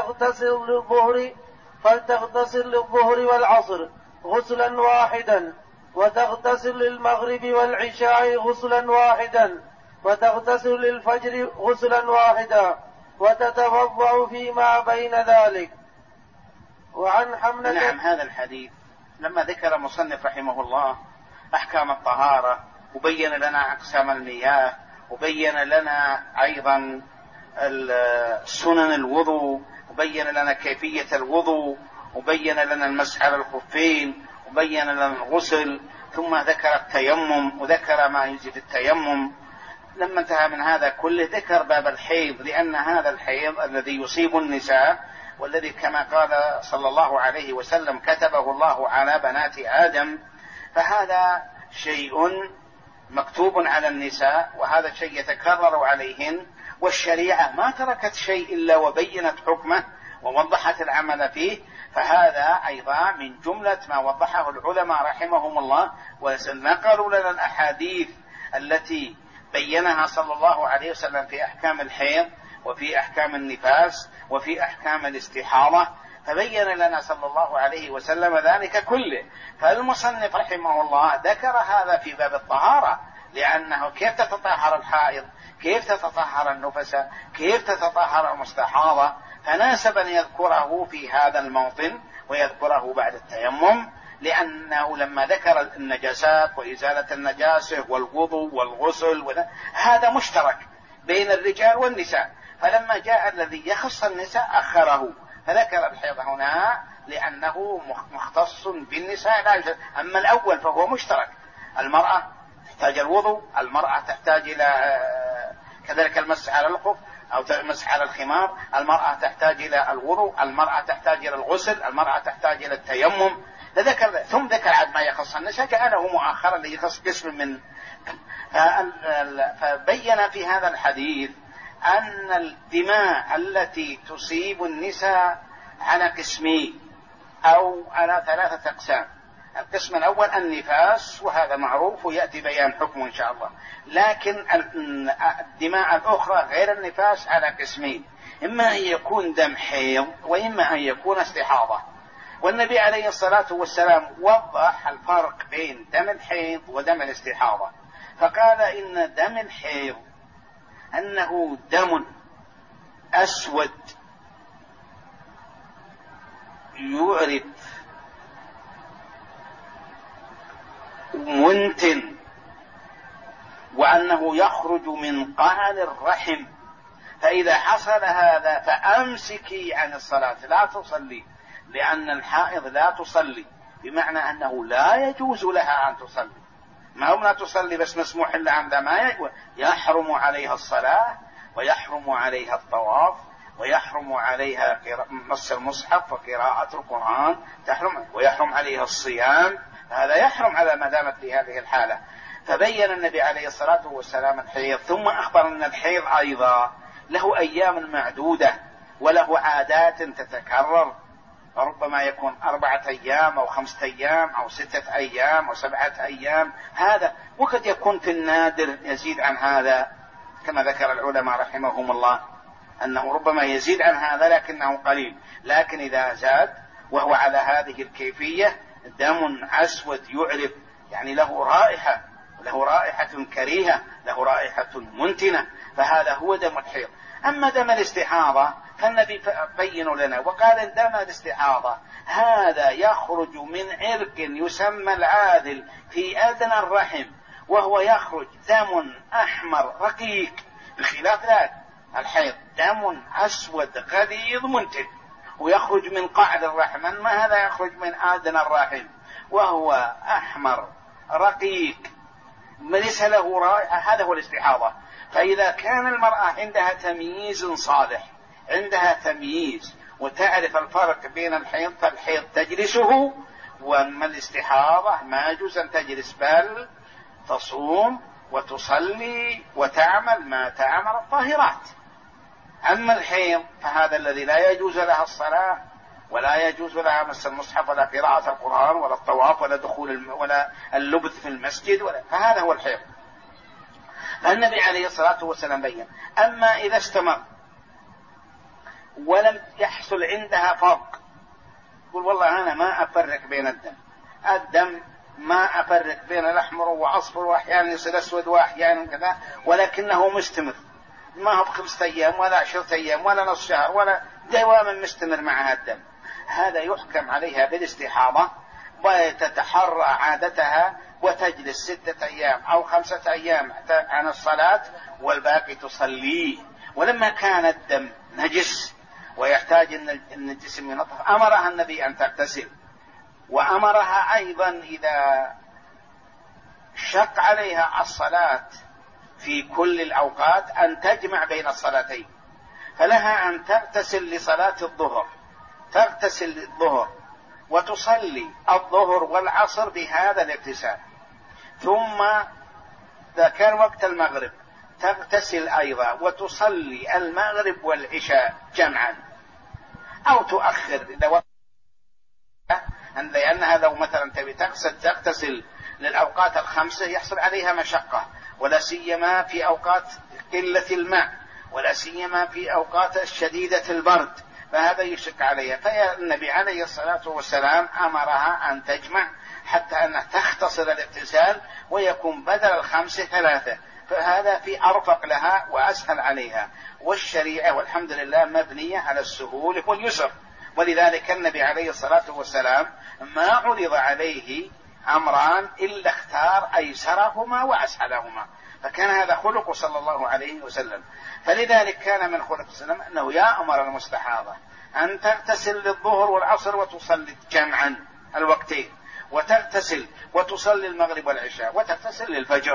فلتغتسل للظهر والعصر غسلا واحدا، وتغتسل للمغرب والعشاء غسلا واحدا، وتغتسل للفجر غسلا واحدا، وتتوضأ فيما بين ذلك. وعن حملة. نعم هذا الحديث لما ذكر المصنف رحمه الله أحكام الطهارة وبين لنا أقسام المياه وبين لنا أيضا سنن الوضوء وبين لنا كيفية الوضوء وبين لنا المسح على الخفين وبين لنا الغسل، ثم ذكر التيمم وذكر ما يجب التيمم. لما انتهى من هذا كله ذكر باب الحيض، لأن هذا الحيض الذي يصيب النساء والذي كما قال صلى الله عليه وسلم كتبه الله على بنات آدم، فهذا شيء مكتوب على النساء وهذا شيء يتكرر عليهن، والشريعة ما تركت شيء إلا وبينت حكمه ووضحت العمل فيه. فهذا أيضا من جملة ما وضحه العلماء رحمهم الله، ونقلوا لنا الأحاديث التي بينها صلى الله عليه وسلم في أحكام الحيض وفي أحكام النفاس وفي أحكام الاستحاضة، فبين لنا صلى الله عليه وسلم ذلك كله. فالمصنف رحمه الله ذكر هذا في باب الطهارة، لأنه كيف تتطهر الحائض، كيف تتطهر النفساء، كيف تتطهر المستحاضة، فناسب أن يذكره في هذا الموطن ويذكره بعد التيمم، لأنه لما ذكر النجاسات وإزالة النجاسة والوضوء والغسل هذا مشترك بين الرجال والنساء، فلما جاء الذي يخص النساء أخره، فذكر الحيض هنا لأنه مختص بالنساء لا يوجد. أما الأول فهو مشترك، المرأة تحتاج الوضوء، المرأة تحتاج إلى كذلك المسح على الخف أو المسح على الخمار، المرأة تحتاج إلى الوضوء، المرأة تحتاج إلى الغسل، المرأة تحتاج إلى التيمم، ثم ذكر عد ما يخص النساء جعله مؤخرا ليخص قسم من. فبين في هذا الحديث أن الدماء التي تصيب النساء على قسمين أو على 3 أقسام. القسم الأول النفاس، وهذا معروف ويأتي بيان حكمه إن شاء الله، لكن الدماء الأخرى غير النفاس على قسمين، إما أن يكون دم حيض وإما أن يكون استحاضة. والنبي عليه الصلاة والسلام وضح الفرق بين دم الحيض ودم الاستحاضة، فقال إن دم الحيض أنه دم أسود يعرف منتن، وأنه يخرج من قعر الرحم، فإذا حصل هذا فأمسكي عن الصلاة لا تصلي، لأن الحائض لا تصلي، بمعنى أنه لا يجوز لها أن تصلي. ما هو لا تصلي بس مسموح لها عندها، ما يحرم عليها الصلاة ويحرم عليها الطواف ويحرم عليها مس المصحف وقراءة القرآن تحرم، ويحرم عليها الصيام، هذا يحرم على ما دامت في هذه الحالة. فبين النبي عليه الصلاة والسلام الحيض، ثم أخبر أن الحيض أيضا له أيام معدودة وله عادات تتكرر، فربما يكون 4 أيام أو 5 أيام أو 6 أيام أو 7 أيام، هذا وقد يكون في النادر يزيد عن هذا، كما ذكر العلماء رحمهم الله أنه ربما يزيد عن هذا لكنه قليل. لكن إذا زاد وهو على هذه الكيفية دم أسود يعرف، يعني له رائحة كريهة، له رائحة منتنة، فهذا هو دم الحيض. أما دم الاستحاضة فالنبي بين لنا وقال إن دم الاستحاضة هذا يخرج من عرق يسمى العاذل في أدنى الرحم، وهو يخرج دم أحمر رقيق، بخلاف ذلك الحيض دم أسود غليظ منتن ويخرج من قعر الرحم. أما هذا يخرج من أدنى الرحم وهو أحمر رقيق ليس له رائحة، هذا هو الاستحاضة. فإذا كان المرأة عندها تمييز صالح، عندها تمييز وتعرف الفرق بين الحيض، فالحيض تجلسه، وأما الاستحاضة ما يجوز أن تجلس، بل تصوم وتصلي وتعمل ما تعمل الطاهرات. أما الحيض فهذا الذي لا يجوز لها الصلاة ولا يجوز لها مس المصحف ولا قراءة القرآن ولا الطواف ولا دخول ولا اللبث في المسجد فهذا هو الحيض. فالنبي عليه الصلاة والسلام بين. أما إذا استمر ولم يحصل عندها فرق، يقول والله أنا ما أفرق بين الدم ما أفرق بين الأحمر وأصفر وأحيانا يصير أسود وأحيانا كذا، ولكنه مستمر، ما هو 5 أيام ولا 10 أيام ولا نصف شهر ولا دواما مستمر معها الدم، هذا يحكم عليها بالاستحاضة وتتحرى عادتها وتجلس 6 أيام أو 5 أيام عن الصلاة والباقي تصليه. ولما كان الدم نجس ويحتاج أن الجسم ينظف أمرها النبي أن تغتسل، وأمرها أيضا إذا شق عليها الصلاة في كل الأوقات أن تجمع بين الصلاتين، فلها أن تغتسل لصلاة الظهر، تغتسل الظهر وتصلي الظهر والعصر بهذا الاغتسال، ثم إذا كان وقت المغرب تغتسل أيضا وتصلي المغرب والعشاء جمعا، أو تؤخر لأنها لو مثلا تبي تغتسل للأوقات الخمسة يحصل عليها مشقة، ولا سيما في أوقات قلة الماء، ولا سيما في أوقات شديدة البرد، فهذا يشق عليها. فالنبي عليه الصلاة والسلام أمرها أن تجمع حتى أنها تختصر الاغتسال ويكون بدل 5 3، فهذا في أرفق لها وأسهل عليها. والشريعة والحمد لله مبنية على السهولة واليسر، ولذلك النبي عليه الصلاة والسلام ما عرض عليه أمران إلا اختار أيسرهما وأسهلهما، فكان هذا خلق صلى الله عليه وسلم. فلذلك كان من خلق السلام أنه يأمر المستحاضة أن تغتسل للظهر والعصر وتصلي جمعا الوقتين، وتغتسل وتصلي المغرب والعشاء، وتغتسل للفجر.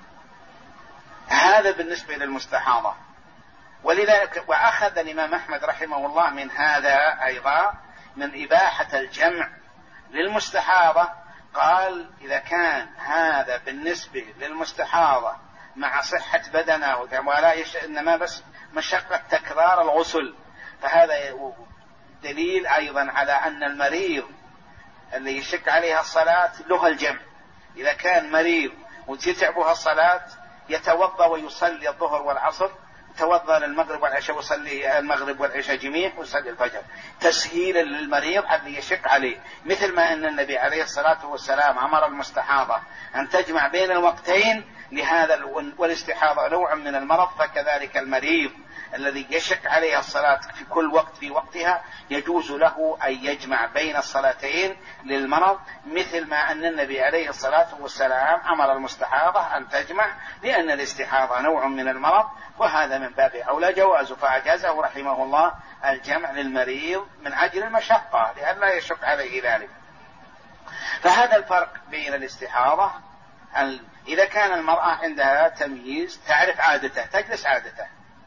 هذا بالنسبة للمستحاضة. ولذلك وأخذ الإمام أحمد رحمه الله من هذا أيضا من إباحة الجمع للمستحاضة، قال إذا كان هذا بالنسبة للمستحاضة مع صحة بدنه ولا إنما بس مشقة تكرار الغسل، فهذا دليل أيضا على أن المريض اللي يشق عليها الصلاة له الجمع. إذا كان مريض وتتعبها الصلاة يتوضأ ويصلي الظهر والعصر، توضأ للمغرب والعشاء وصلي المغرب والعشاء جميع وصلي الفجر، تسهيلا للمريض الذي يشق عليه. مثل ما أن النبي عليه الصلاة والسلام أمر المستحاضة أن تجمع بين الوقتين لهذا، والاستحاضة نوع من المرض، فكذلك المريض الذي يشق عليها الصلاة في كل وقت في وقتها يجوز له أن يجمع بين الصلاتين للمرض، مثل ما أن النبي عليه الصلاة والسلام أمر المستحاضة أن تجمع، لأن الاستحاضة نوع من المرض، وهذا من باب أولى جوازه، فأجازه رحمه الله الجمع للمريض من أجل المشقة لئلا يشق عليه ذلك. فهذا الفرق بين الاستحاضة. إذا كان المرأة عندها تمييز تعرف عادته تجلس عادته،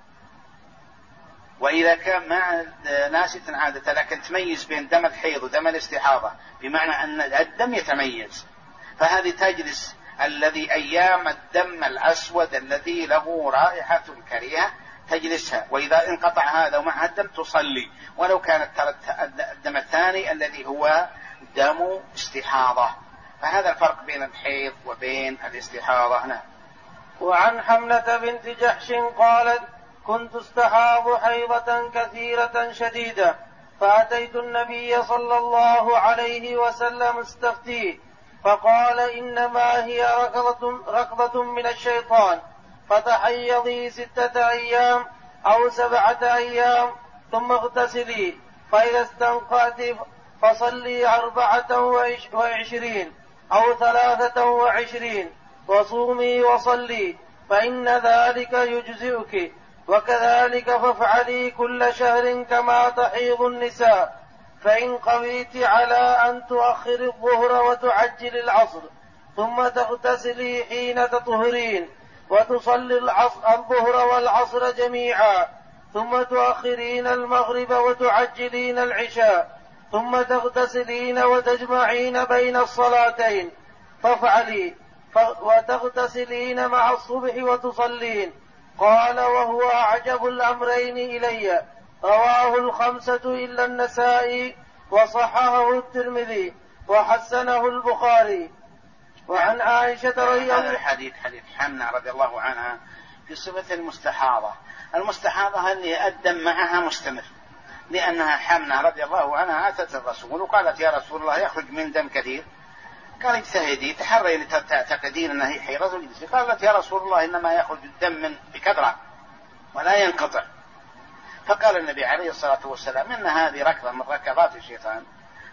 وإذا كان مع ناسية عادته لكن تميز بين دم الحيض ودم الاستحاضة، بمعنى أن الدم يتميز، فهذه تجلس الذي أيام الدم الأسود الذي له رائحة كريهة تجلسها، وإذا انقطع هذا ومع الدم تصلي، ولو كانت الدم الثاني الذي هو دم استحاضة. فهذا الفرق بين الحيض وبين الاستحاضة. نعم. وعن حملة بنت جحش قالت: كنت استحاض حيضة كثيرة شديدة، فأتيت النبي صلى الله عليه وسلم استفتيه، فقال: إنما هي ركضة من الشيطان، فتحيضي 6 أيام أو 7 أيام ثم اغتسلي، فإذا استنقعت فصلي 24 أو 23 وصومي وصلي، فإن ذلك يجزئك، وكذلك فافعلي كل شهر كما تحيض النساء، فإن قويت على أن تؤخر الظهر وتعجل العصر ثم تغتسلي حين تطهرين وتصلي الظهر والعصر جميعا، ثم تؤخرين المغرب وتعجلين العشاء، ثم تغتسلين وتجمعين بين الصلاتين، فافعلي وتغتسلين مع الصبح وتصلين. قال: وهو أعجب الأمرين إلي. رواه 5 إلا النسائي، وصححه الترمذي، وحسنه البخاري. وعن عائشة رضي الله عنها حديث حمنة رضي الله عنها في صفة المستحاضة. المستحاضة اللي الدم معها مستمر، لأنها حمنة رضي الله عنها أتت الرسول وقالت: يا رسول الله يخرج من دم كثير. قال: اجتهدي تحري تعتقدين أنها هي حيضة. قالت: يا رسول الله إنما يخرج الدم بكثرة ولا ينقطع. فقال النبي عليه الصلاة والسلام: إن هذه ركضة من ركضات الشيطان،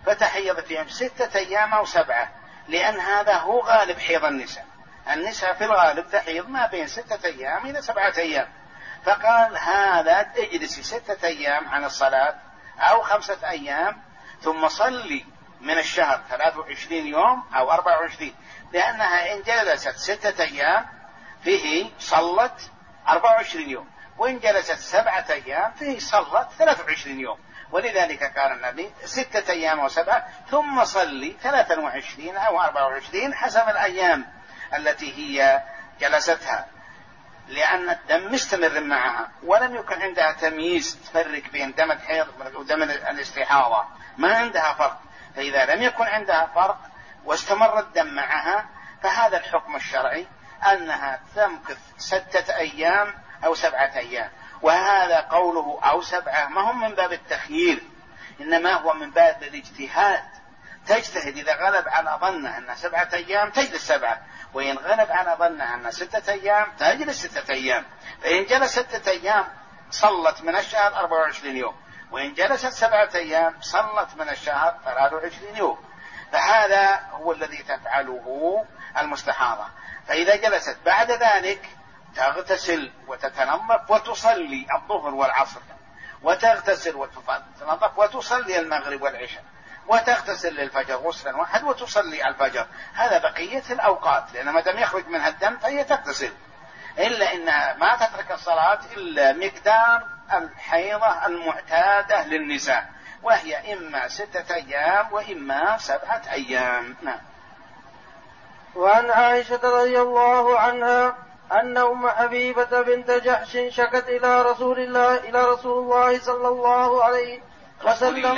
فتحيض فيهم 6 أيام أو 7، لأن هذا هو غالب حيض النساء. النساء في الغالب تحيض ما بين 6 أيام إلى 7 أيام. فقال هذا اجلسي 6 أيام عن الصلاة أو 5 أيام، ثم صلي من الشهر 23 يوم أو 24، لأنها إن جلست 6 أيام فيه صلت 24 يوم، وإن جلست 7 أيام فيه صلت 23 يوم. ولذلك قال النبي 6 أيام أو 7، ثم صلي 23 أو 24 حسب الأيام التي هي جلستها، لأن الدم مستمر معها ولم يكن عندها تمييز تفرق بين دم الحيض ودم الاستحاضة، ما عندها فرق. فإذا لم يكن عندها فرق واستمر الدم معها فهذا الحكم الشرعي أنها تمكث 6 أيام أو 7 أيام. وهذا قوله أو 7 ما هم من باب التخيير، إنما هو من باب الاجتهاد. تجتهد، إذا غلب على ظنه أن 7 أيام تجلس 7، وإن غلب على ظنه أن 6 أيام تجلس 6 أيام. فإن جلس 6 أيام صلت من الشهر 24 يوم، وإن جلست 7 أيام صلت من الشهر 23 يوم. فهذا هو الذي تفعله المستحاضة. فإذا جلست بعد ذلك تغتسل وتتنظف وتصلي الظهر والعصر، وتغتسل وتتنظف وتصلي المغرب والعشاء، وتغتسل للفجر غسلا واحد وتصلي الفجر. هذا بقية الأوقات، لأن ما دام يخرج منها الدم فهي تغتسل، إلا إنها ما تترك الصلاة إلا مقدار الحيضة المعتادة للنساء، وهي إما 6 أيام وإما 7 أيام. نعم. وعن عائشة رضي الله عنها أن أم حبيبة بنت جحش شكت إلى رسول الله صلى الله عليه وسلم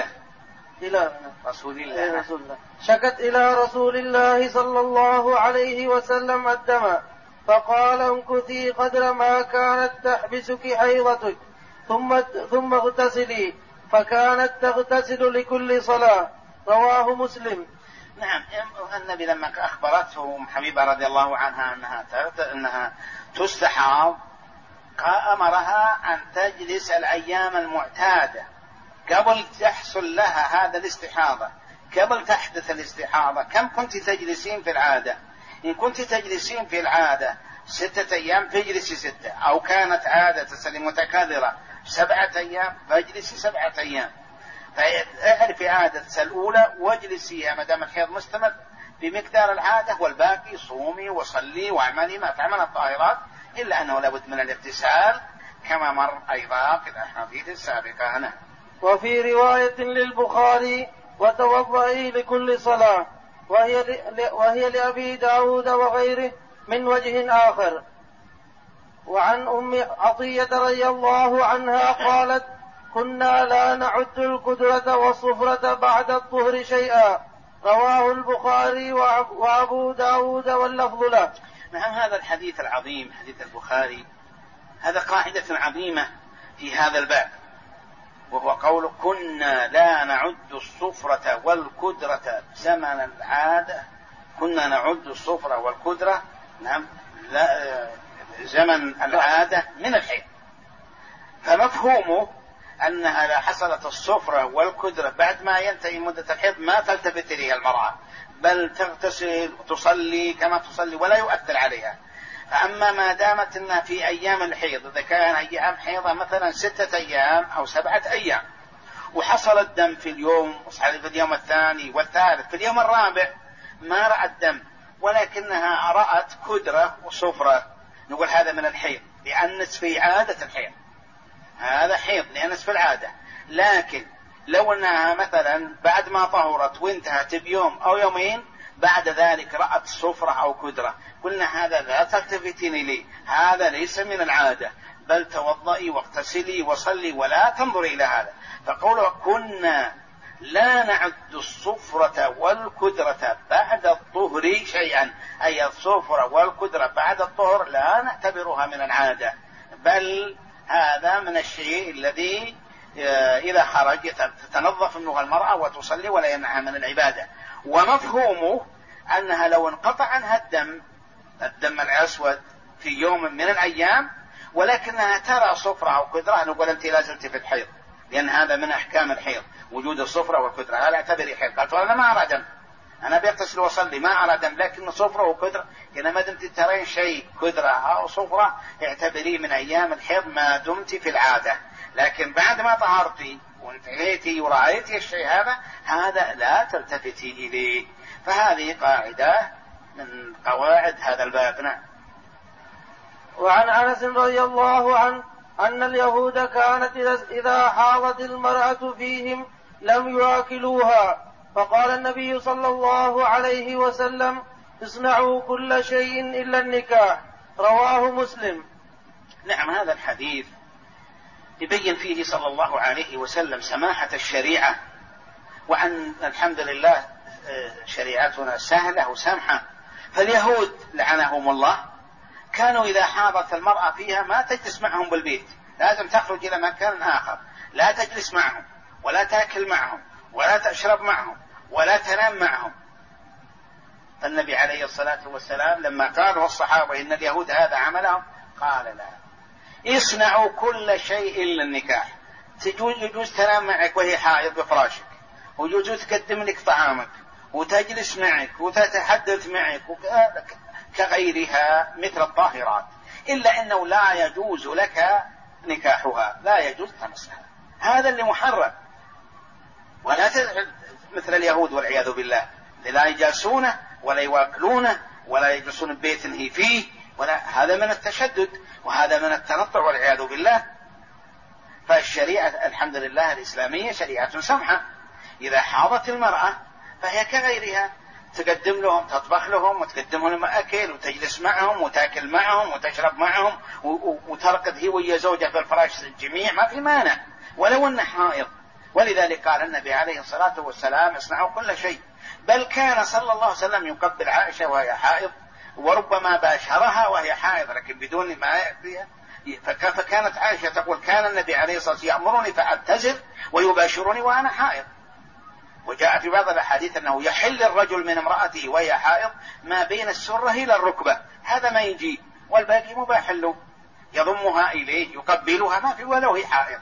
شكت إلى رسول الله صلى الله عليه وسلم الدم، فقال امكثي قدر ما كانت تحبسك حيضتك ثم اغتسلي، فكانت تغتسل لكل صلاة. رواه مسلم. نعم. النبي لما أخبرته أم حبيبة رضي الله عنها أنها تستحاض أمرها أن تجلس الأيام المعتادة قبل تحصل لها هذا الاستحاضة، قبل تحدث الاستحاضة. كم كنت تجلسين في العادة؟ إن كنت تجلسين في العادة 6 أيام تجلسي 6، أو كانت عادة متكررة 7 أيام فاجلسي 7 أيام. فاعرفي عادة الأولى واجلسيها ما دام الحيض مستمر بمقدار العادة، والباقي صومي وصلي واعملي ما تعمل الطاهرات، إلا أنه لابد من الاغتسال كما مر أيضا في الأحاديث السابقة. نعم. وفي رواية للبخاري وتوضئي لكل صلاة، وهي لأبي داود وغيره من وجه آخر. وعن أم عطية رضي الله عنها قالت كنا لا نعد القدرة والصفرة بعد الطهر شيئا. رواه البخاري وأبو داود واللفظ له. نعم. هذا الحديث العظيم حديث البخاري هذا قاعدة عظيمة في هذا الباب، وهو قول كنا لا نعد الصفرة والقدرة زمن العادة. كنا نعد الصفرة والقدرة نعم زمن العادة من الحيض. فمفهومه أنها إذا حصلت الصفرة والقدرة بعد ما ينتهي مدة الحيض ما تلتفت إليها المرأة، بل تغتسل وتصلي كما تصلي ولا يؤثر عليها. أما ما دامت أنها في أيام الحيض، إذا كان أيام حيضة مثلا 6 أيام أو 7 أيام، وحصل الدم في اليوم في اليوم الثاني والثالث، في اليوم الرابع ما رأت الدم ولكنها رأت قدرة وصفرة، نقول هذا من الحيض لأنس في عادة الحيض، هذا حيض لأنس في العادة. لكن لو أنها مثلا بعد ما طهرت وانتهت بيوم أو يومين بعد ذلك رأت صفرة أو قدرة، قلنا هذا لا تلتفتين إليه، هذا ليس من العادة، بل توضئي واغتسلي وصلي ولا تنظري إلى هذا. فقوله كنا لا نعد الصفرة والقدرة بعد الطهر شيئا، أي الصفرة والقدرة بعد الطهر لا نعتبرها من العادة، بل هذا من الشيء الذي إذا خرجت تتنظف منه المرأة وتصلي ولا يمنعها من العبادة. ومفهومه أنها لو انقطع عنها الدم الأسود في يوم من الأيام ولكنها ترى صفرة أو قدرة، نقول أنت لازلت في الحيض، لأن هذا من أحكام الحيض، وجود الصفرة والكدرة. هذا اعتبري حيض. قالت أنا ما أرى دم، أنا بيغتسل وأصلي ما أرى دم، لكن صفرة وكدرة، إذا ما دمت ترين شيء كدرة أو صفرة اعتبري من أيام الحيض ما دمت في العادة. لكن بعد ما طهرتي وانتهيتي ورأيتي الشيء هذا لا تلتفتي إليه. فهذه قاعدة من قواعد هذا الباب. نعم. وعن أنس رضي الله عنه أن اليهود كانت إذا حاضت المرأة فيهم لم يأكلوها، فقال النبي صلى الله عليه وسلم اصنعوا كل شيء إلا النكاح. رواه مسلم. نعم. هذا الحديث يبين فيه صلى الله عليه وسلم سماحة الشريعة، وأن الحمد لله شريعتنا سهلة وسمحة. فاليهود لعنهم الله كانوا إذا حاضت المرأة فيها ما تجلس معهم بالبيت، لازم تخرج إلى مكان آخر، لا تجلس معهم ولا تأكل معهم ولا تشرب معهم ولا تنام معهم. فالنبي عليه الصلاة والسلام لما قالوا الصحابة إن اليهود هذا عملهم قال لا، اصنعوا كل شيء إلا النكاح. يجوز تنام معك وهي حائض بفراشك، ويجوز تقدم لك طعامك وتجلس معك وتتحدث معك كغيرها مثل الطاهرات، إلا أنه لا يجوز لك نكاحها، لا يجوز تمسها، هذا اللي محرم. ولا مثل اليهود والعياذ بالله، لا يجلسونه ولا يواكلونه ولا يجلسون ببيت هي فيه، ولا هذا من التشدد وهذا من التنطع والعياذ بالله. فالشريعة الحمد لله الإسلامية شريعة سمحة. إذا حاضت المرأة فهي كغيرها، تقدم لهم، تطبخ لهم وتقدم لهم أكل وتجلس معهم وتأكل معهم وتشرب معهم وترقد هي ويا زوجها في الفراش الجميع، ما في مانع ولو أن حائض. ولذلك قال النبي عليه الصلاة والسلام اصنعوا كل شيء. بل كان صلى الله عليه وسلم يقبل عائشة وهي حائض، وربما باشرها وهي حائض لكن بدون ما فيها. فكانت عائشة تقول كان النبي عليه الصلاة والسلام يأمرني فأعتذر ويباشرني وأنا حائض. وجاء في بعض الأحاديث أنه يحل الرجل من امرأته وهي حائض ما بين السرة إلى الركبة، هذا ما يجي، والباقي مباح له، يضمها إليه يقبلها ما في ولو هي حائض.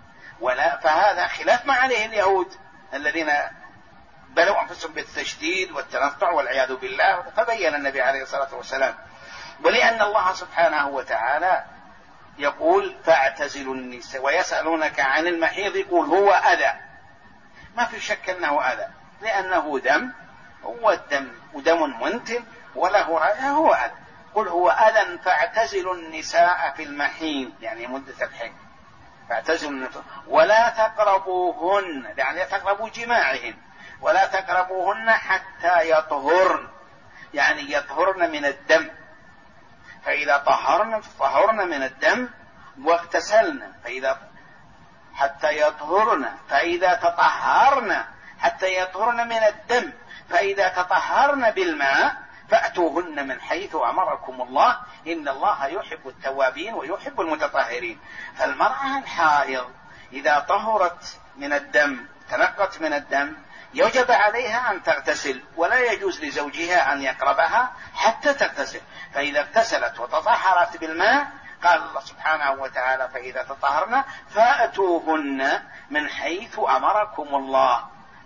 فهذا خلاف ما عليه اليهود الذين بلوا أنفسهم بالتشديد والتنطع والعياذ بالله. فبين النبي عليه الصلاة والسلام. ولأن الله سبحانه وتعالى يقول فاعتزلوا النساء ويسألونك عن المحيض قل هو أذى، ما في شك أنه أذى، لأنه دم، هو الدم ودم منتن وله رائحة، هو أذى. قل هو أذى فاعتزلوا النساء في المحيض، يعني مدة الحيض، فاعتزلوا النساء ولا تقربوهن، يعني تقربوا جماعهن، ولا تقربوهن حتى يطهرن، يعني يطهرن من الدم. فإذا طهرن من الدم واغتسلن، فإذا حتى يطهرن، فإذا تطهرن حتى يطهرن من الدم، فإذا تطهرن بالماء فأتوهن من حيث أمركم الله إن الله يحب التوابين ويحب المتطهرين. فالمرأة الحائض إذا طهرت من الدم، تنقت من الدم، يجب عليها أن تغتسل، ولا يجوز لزوجها أن يقربها حتى تغتسل. فإذا اغتسلت وتطهرت بالماء قال الله سبحانه وتعالى فإذا تطهرن فأتوهن من حيث أمركم الله.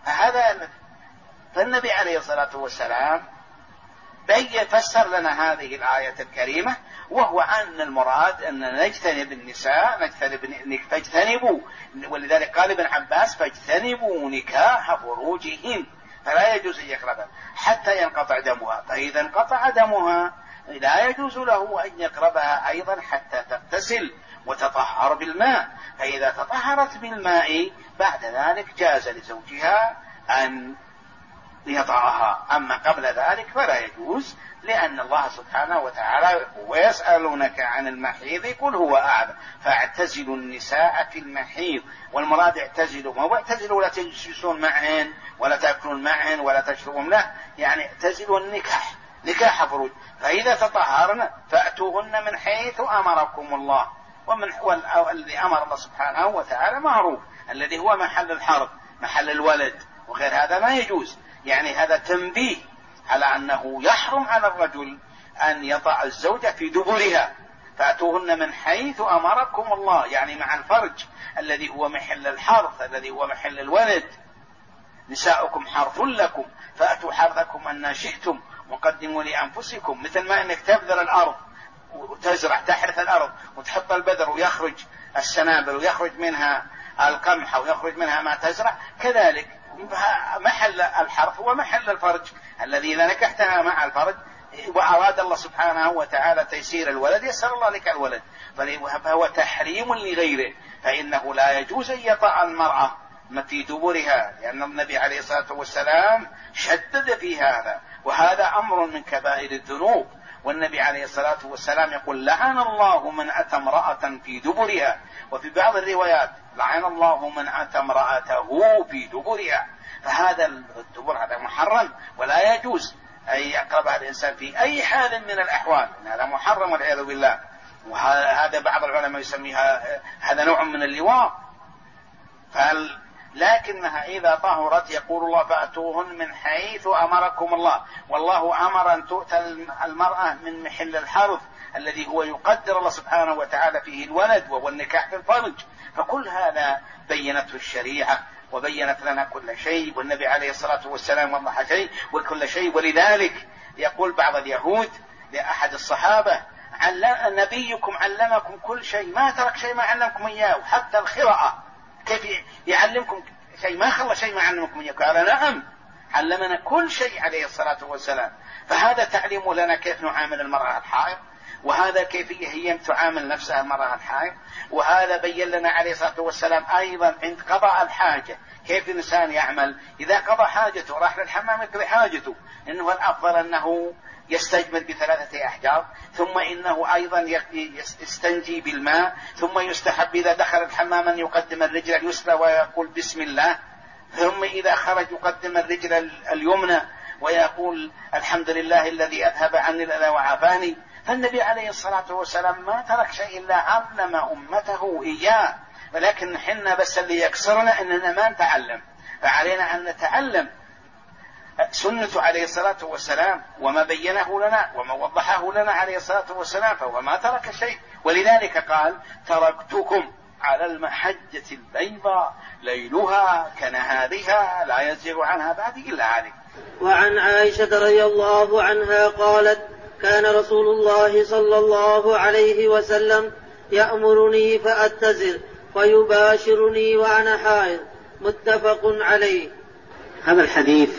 فالنبي عليه الصلاة والسلام فسر لنا هذه الآية الكريمة، وهو أن المراد أن نجتنب النساء، فاجتنبوا، ولذلك قال ابن عباس فاجتنبوا نكاح فروجهن، فلا يجوز أن يقربها حتى ينقطع دمها. فإذا انقطع دمها لا يجوز له أن يقربها أيضا حتى تغتسل وتطهر بالماء. فإذا تطهرت بالماء بعد ذلك جاز لزوجها أن يطعها، أما قبل ذلك فلا يجوز، لأن الله سبحانه وتعالى ويسألونك عن المحيض قل هو أعلم فاعتزلوا النساء في المحيض. والمراد اعتزلوا، ما هو اعتزلوا ولا تجلسون معهن ولا تأكلون معهن ولا تشربون، لا، يعني اعتزلوا النكاح، نكاح فروج. فإذا تطهرن فأتوهن من حيث أمركم الله. والذي أمر الله سبحانه وتعالى معروف، الذي هو محل الحرب، محل الولد وغير هذا ما يجوز. يعني هذا تنبيه على أنه يحرم على الرجل أن يضع الزوجة في دبرها، فأتوهن من حيث أمركم الله، يعني مع الفرج الذي هو محل الحرث، الذي هو محل الولد. نساؤكم حرث لكم فأتوا حرثكم أن شئتم وقدموا لأنفسكم. مثل ما أنك تبذر الأرض وتزرع، تحرث الأرض وتحط البذر ويخرج السنابل ويخرج منها القمح ويخرج منها ما تزرع، كذلك محل الحرث ومحل الفرج الذي إذا نكحتها مع الفرج وأراد الله سبحانه وتعالى تيسير الولد يسر الله لك الولد، فهو تحريم لغيره. فإنه لا يجوز أن يطأ المرأة في دبرها، لأن النبي عليه الصلاة والسلام شدد في هذا، وهذا أمر من كبائر الذنوب. والنبي عليه الصلاة والسلام يقول لعن الله من أتى امرأة في دبرها، وفي بعض الروايات لعن الله من أتى امرأته في دبرها. فهذا الدبر هذا محرم، ولا يجوز أن يقربها الإنسان في أي حال من الأحوال، هذا محرم والعياذ بالله. وهذا بعض العلماء يسميها هذا نوع من اللواط. لكنها إذا طهرت يقول الله فأتوهن من حيث أمركم الله، والله أمر أن تؤتى المرأة من محل الحرث الذي هو يقدر الله سبحانه وتعالى فيه الولد، وهو النكاح في الفرج. فكل هذا بينته الشريعة وبينت لنا كل شيء، والنبي عليه الصلاة والسلام وضح شيء وكل شيء. ولذلك يقول بعض اليهود لأحد الصحابة نبيكم علمكم كل شيء، ما ترك شيء ما علمكم إياه، حتى الخراءة كيف يعلمكم شيء، ما خلى شيء ما علمكم إياه. قال نعم علمنا كل شيء عليه الصلاة والسلام. فهذا تعليم لنا كيف نعامل المرأة الحائض، وهذا كيفية هي تعامل نفسها المرأة الحائض. وهذا بين لنا عليه الصلاة والسلام أيضا عند قضاء الحاجة كيف الإنسان يعمل إذا قضى حاجته راح للحمام يقضي حاجته. إنه الأفضل أنه يستجمل ب3 أحجار، ثم إنه أيضا يستنجي بالماء، ثم يستحب إذا دخل الحمام أن يقدم الرجل اليسرى ويقول بسم الله، ثم إذا خرج يقدم الرجل اليمنى ويقول الحمد لله الذي أذهب عني الأذى وعافاني. فالنبي عليه الصلاة والسلام ما ترك شيء إلا علم أمته إياه، ولكن حنا بس اللي يكسرنا أننا ما نتعلم. فعلينا أن نتعلم سنة عليه الصلاة والسلام وما بينه لنا وما وضحه لنا عليه الصلاة والسلام، فهو ما ترك شيء. ولذلك قال تركتكم على المحجة البيضاء ليلها كنهارها لا يزيغ عنها بعد إلا عليك. وعن عائشة رضي الله عنها قالت كان رسول الله صلى الله عليه وسلم يأمرني فأتزر فيباشرني وأنا حائض، متفق عليه. هذا الحديث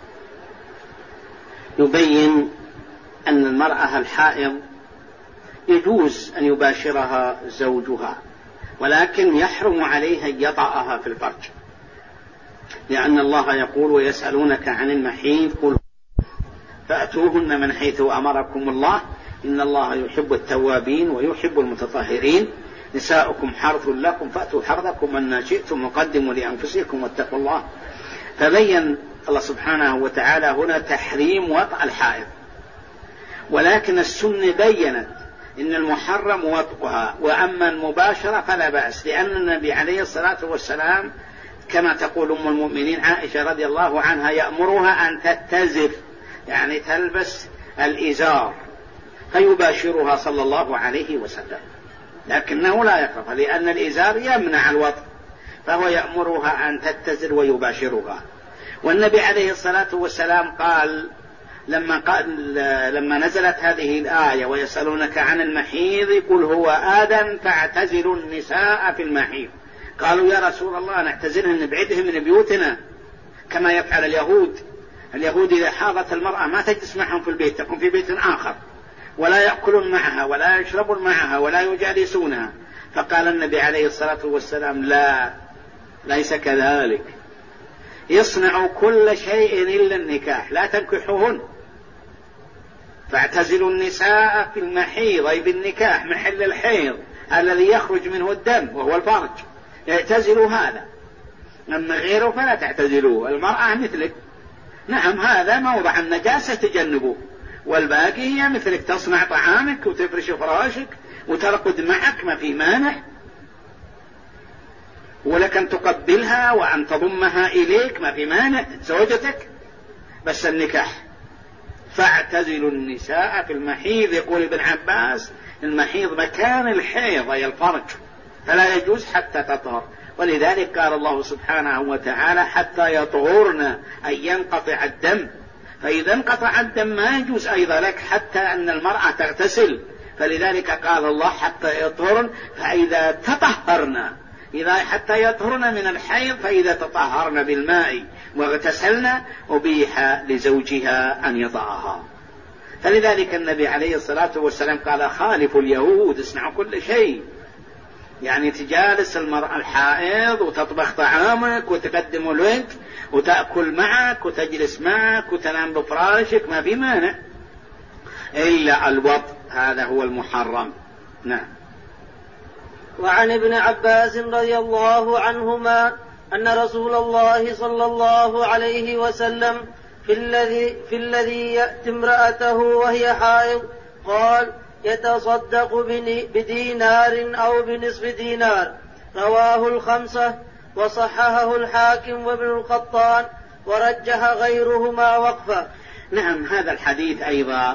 يبين أن المرأة الحائض يجوز أن يباشرها زوجها، ولكن يحرم عليها أن يطأها في الفرج، لأن الله يقول ويسألونك عن المحيض قل فأتوهن من حيث أمركم الله إن الله يحب التوابين ويحب المتطهرين. نساؤكم حرث لكم فأتوا حرثكم أن شئتم وقدموا لأنفسكم واتقوا الله. فبين الله سبحانه وتعالى هنا تحريم وطأ الحائض، ولكن السنة بينت إن المحرم وطئها، وأما المباشرة فلا بأس، لأن النبي عليه الصلاة والسلام كما تقول أم المؤمنين عائشة رضي الله عنها يأمرها أن تتزر، يعني تلبس الإزار، فيباشرها صلى الله عليه وسلم، لكنه لا يقرب لأن الإزار يمنع الوطء، فهو يأمرها أن تتزر ويباشرها. والنبي عليه الصلاة والسلام قال لما نزلت هذه الآية ويسألونك عن المحيض قل هو آذى فاعتزلوا النساء في المحيض، قالوا يا رسول الله نعتزلهن نبعدهم من بيوتنا كما يفعل اليهود إذا حاضت المرأة ما تجلس معهم في البيت، تكون في بيت آخر، ولا يأكلون معها ولا يشربون معها ولا يجالسونها. فقال النبي عليه الصلاة والسلام لا، ليس كذلك، يصنعوا كل شيء إلا النكاح، لا تنكحوهن، فاعتزلوا النساء في المحيض أي بالنكاح محل الحيض الذي يخرج منه الدم وهو الفرج، اعتزلوا هذا، أما غيره فلا تعتزلوه. المرأة مثلك، نعم هذا موضع النجاسة تجنبه، والباقي هي مثلك، تصنع طعامك وتفرش فراشك وترقد معك ما في مانع، ولك أن تقبلها وأن تضمها إليك ما في مانع، زوجتك، بس النكاح. فاعتزلوا النساء في المحيض. يقول ابن عباس المحيض مكان الحيض أي الفرج، فلا يجوز حتى تطهر. ولذلك قال الله سبحانه وتعالى حتى يطهرن أي ينقطع الدم، فإذا انقطع الدم ما يجوز أيضا لك حتى أن المرأة تغتسل، فلذلك قال الله حتى يطهرن. فإذا تطهرن إذا حتى يطهرن من الحيض، فإذا تطهرن بالماء واغتسلن أبيح لزوجها أن يطأها. فلذلك النبي عليه الصلاة والسلام قال خالفوا اليهود اصنعوا كل شيء، يعني تجالس المرأة الحائض وتطبخ طعامك وتقدم لك وتأكل معك وتجلس معك وتنام بفراشك، ما في مانع، إلا الوطء هذا هو المحرم. نعم. وعن ابن عباس رضي الله عنهما أن رسول الله صلى الله عليه وسلم في الذي يأتي امرأته وهي حائض قال يتصدق بدينار أو بنصف دينار. رواه الخمسة وصححه الحاكم وابن القطان ورجح غيرهما وقفا. نعم، هذا الحديث أيضا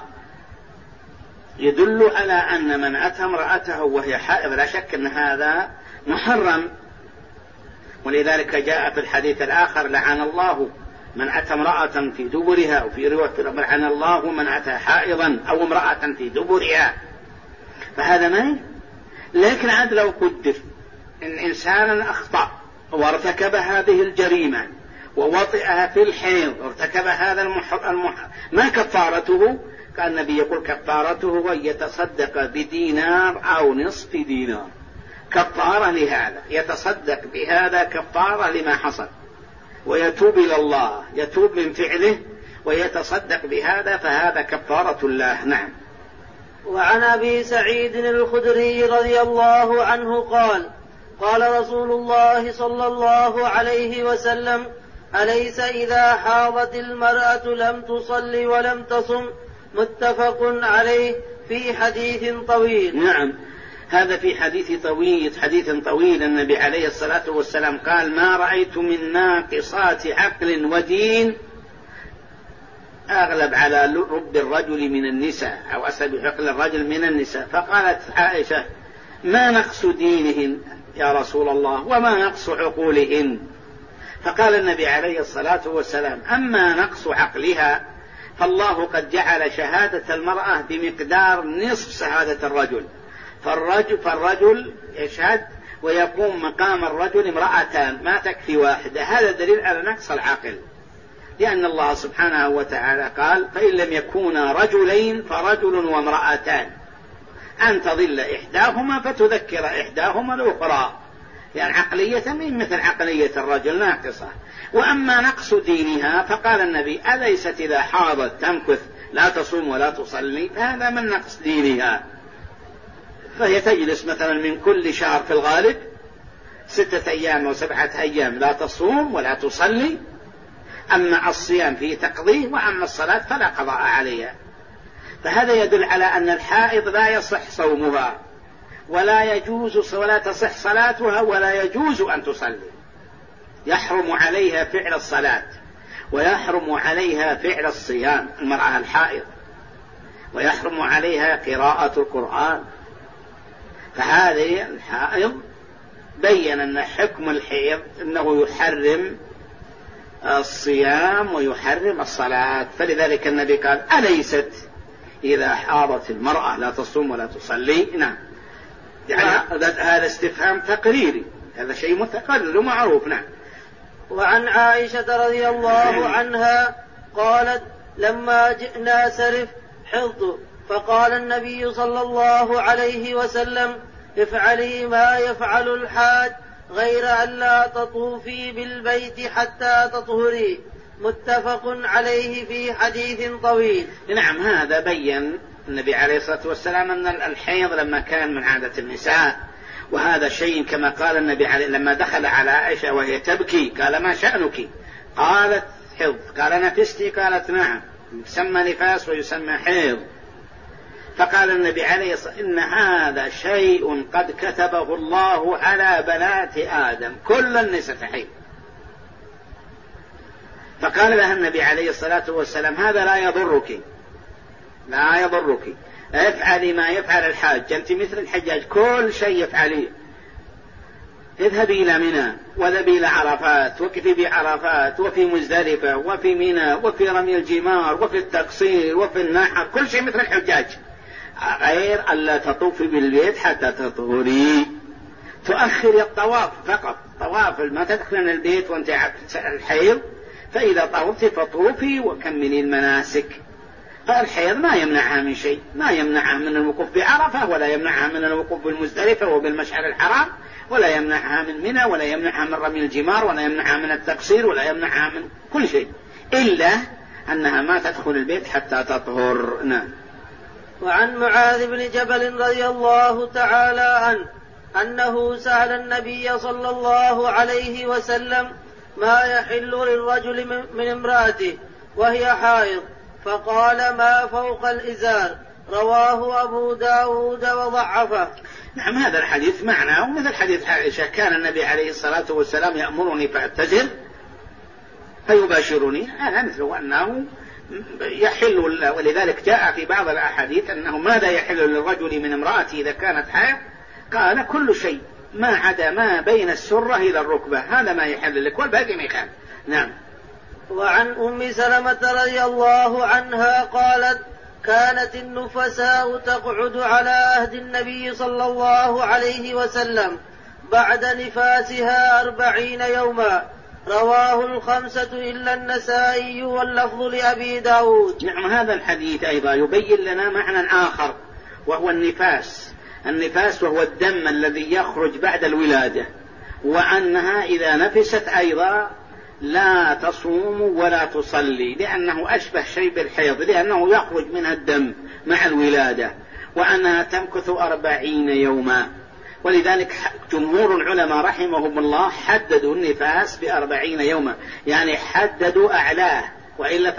يدل على أن من أتى امرأته وهي حائض لا شك أن هذا محرم، ولذلك جاء في الحديث الآخر لعن الله من أتى امرأة في دبرها، وفي رواية لعن الله من أتى حائضا أو امرأة في دبرها، فهذا ما. لكن عاد لو قدر إن إنسانا أخطأ وارتكب هذه الجريمة ووطئها في الحيض وارتكب هذا ما كفارته؟ كان النبي يقول كفارته أن يتصدق بدينار أو نصف دينار، كفارة لهذا، يتصدق بهذا كفارة لما حصل، ويتوب إلى الله، يتوب من فعله ويتصدق بهذا، فهذا كفارة الله. نعم. وعن أبي سعيد الخدري رضي الله عنه قال قال رسول الله صلى الله عليه وسلم أليس إذا حاضت المرأة لم تصل ولم تصم؟ متفق عليه في حديث طويل. نعم، هذا في حديث طويل النبي عليه الصلاة والسلام قال ما رأيت من ناقصات عقل ودين أغلب على رب الرجل من النساء أو أسلب عقل الرجل من النساء. فقالت عائشة ما نقص دينهن يا رسول الله وما نقص عقولهن؟ فقال النبي عليه الصلاة والسلام أما نقص عقلها فالله قد جعل شهادة المرأة بمقدار نصف شهادة الرجل، فالرجل يشهد ويقوم مقام الرجل امرأتان ما تكفي واحدة. هذا دليل على نقص العقل، لأن الله سبحانه وتعالى قال فإن لم يكونا رجلين فرجل وامرأتان أن تضل إحداهما فتذكر إحداهما الأخرى، يعني عقلية من مثل عقلية الرجل ناقصة. وأما نقص دينها فقال النبي أليست إذا حاضت تمكث لا تصوم ولا تصلي؟ هذا من نقص دينها، فهي تجلس مثلا من كل شهر في الغالب 6 أيام و7 أيام لا تصوم ولا تصلي، أما الصيام فيه تقضيه وأما الصلاة فلا قضاء عليها. فهذا يدل على أن الحائض لا يصح صومها ولا تصح صلاتها ولا يجوز أن تصلي، يحرم عليها فعل الصلاة ويحرم عليها فعل الصيام المرأة الحائض، ويحرم عليها قراءة القرآن. فهذه الحائض بين أن حكم الحيض أنه يحرم الصيام ويحرم الصلاة، فلذلك النبي قال أليست إذا حاضت المرأة لا تصوم ولا تصلي؟ نعم، يعني هذا استفهام تقريري، هذا شيء متقرر ومعروف. نعم. وعن عائشة رضي الله عنها قالت لما جئنا سرف حضت فقال النبي صلى الله عليه وسلم افعلي ما يفعل الحاج غير أن لا تطوفي بالبيت حتى تطهري. متفق عليه في حديث طويل. نعم، هذا بين النبي عليه الصلاة والسلام أن الحيض لما كان من عادة النساء، وهذا شيء كما قال النبي لما دخل على عائشة وهي تبكي قال ما شأنك؟ قالت حيض. قال نفستي؟ قالت نعم، يسمى نفاس ويسمى حيض. فقال النبي عليه الصلاة والسلام إن هذا شيء قد كتبه الله على بنات آدم، كل النساء تحيض. فقال لها النبي عليه الصلاة والسلام هذا لا يضرك لا يضرك، افعلي ما يفعل الحاج، أنت مثل الحجاج كل شيء يفعليه. اذهبي إلى منى وذهبي إلى عرفات وكفي بعرفات وفي مزدلفة وفي منى وفي رمي الجمار وفي التقصير وفي النحر، كل شيء مثل الحجاج، غير ألا تطوفي بالبيت حتى تطهري. تؤخري الطواف فقط، طواف ما تدخلين البيت وانت الحيض، فإذا طوفت فطوفي وكملي المناسك. فالحيض ما يمنعها من شيء، ما يمنعها من الوقوف بعرفة، ولا يمنعها من الوقوف بالمزدلفة وبالمشعر الحرام، ولا يمنعها من منى، ولا يمنعها من رمي الجمار، ولا يمنعها من التقصير، ولا يمنعها من كل شيء، إلا أنها ما تدخل البيت حتى تطهر. نعم. وعن معاذ بن جبل رضي الله تعالى عنه أنه سأل النبي صلى الله عليه وسلم ما يحل للرجل من امرأته وهي حائض، فقال ما فوق الإزار، رواه أبو داود وضعفه. نعم، هذا الحديث معناه مثل حديث عائشة، كان النبي عليه الصلاة والسلام يأمرني فأعتزل فيباشرني، هذا مثله أنه يحل. ولذلك جاء في بعض الأحاديث أنه ماذا يحل للرجل من امرأته إذا كانت حائض، قال كل شيء ما عدا ما بين السرة إلى الركبة، هذا ما يحل لك والباقي ما يخالف. نعم. وعن أم سلمة رضي الله عنها قالت كانت النفساء تقعد على عهد النبي صلى الله عليه وسلم بعد نفاسها 40 يوما، رواه الخمسة إلا النسائي واللفظ لأبي داود. نعم، هذا الحديث أيضا يبين لنا معنى آخر، وهو النفاس. النفاس وهو الدم الذي يخرج بعد الولادة، وأنها إذا نفست أيضا لا تصوم ولا تصلي، لأنه أشبه شيء بالحيض، لأنه يخرج منها الدم مع الولادة، وأنها تمكث 40 يوما. ولذلك جمهور العلماء رحمهم الله حددوا النفاس ب40 يوما، يعني حددوا أعلاه، وإلا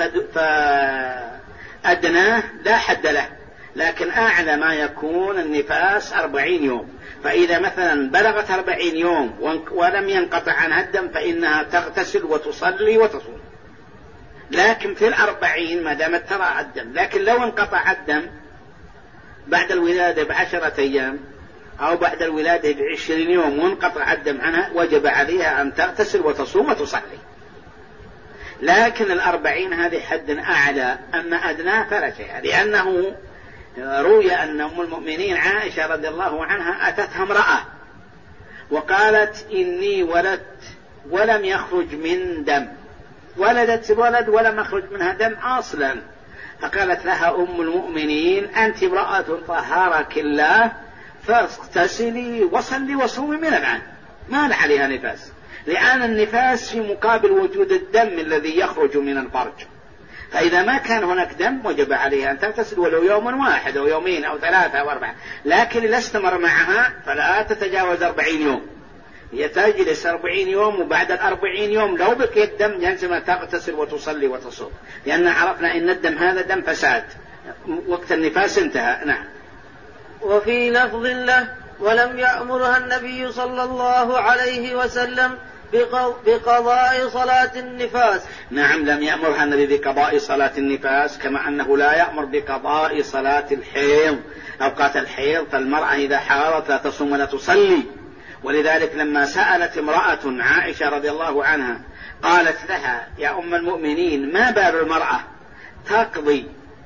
فأدناه لا حد له، لكن أعلى ما يكون النفاس 40 يوم. فإذا مثلا بلغت 40 يوم ولم ينقطع عنها الدم فإنها تغتسل وتصلي وتصوم. لكن في 40 ما دامت ترى الدم، لكن لو انقطع الدم بعد الولادة ب10 أيام أو بعد الولادة ب20 يوم وانقطع الدم عنها، وجب عليها أن تغتسل وتصوم وتصلي. لكن 40 هذه حد أعلى، أما أدناه فلا شيء، لأنه روي أن أم المؤمنين عائشة رضي الله عنها أتتها امرأة وقالت إني ولدت ولم يخرج من دم، ولدت ولد ولم يخرج منها دم أصلا، فقالت لها أم المؤمنين أنت امرأة طهارك الله، فاغتسلي وصلي وصومي من الآن، ما عليها نفاس، لأن النفاس في مقابل وجود الدم الذي يخرج من الفرج. فإذا ما كان هناك دم وجب عليها أن تغتسل ولو يوم واحد أو يومين أو 3 أو 4، لكن إذا استمر معها فلا تتجاوز 40 يوم، هي تجلس 40 يوم، وبعد 40 يوم لو بقي الدم يلزم تغتسل وتصلي وتصوم، لأن عرفنا إن الدم هذا دم فساد، وقت النفاس انتهى. نعم. وفي لفظ له ولم يأمرها النبي صلى الله عليه وسلم بقضاء صلاة النفاس. نعم، لم يأمرها النبي بقضاء صلاة النفاس، كما أنه لا يأمر بقضاء صلاة الحيض. أوقات الحيض فالمرأة إذا حارت لا تصوم ولا تصلي. ولذلك لما سألت امرأة عائشة رضي الله عنها قالت لها يا أم المؤمنين ما بال المرأة تقضي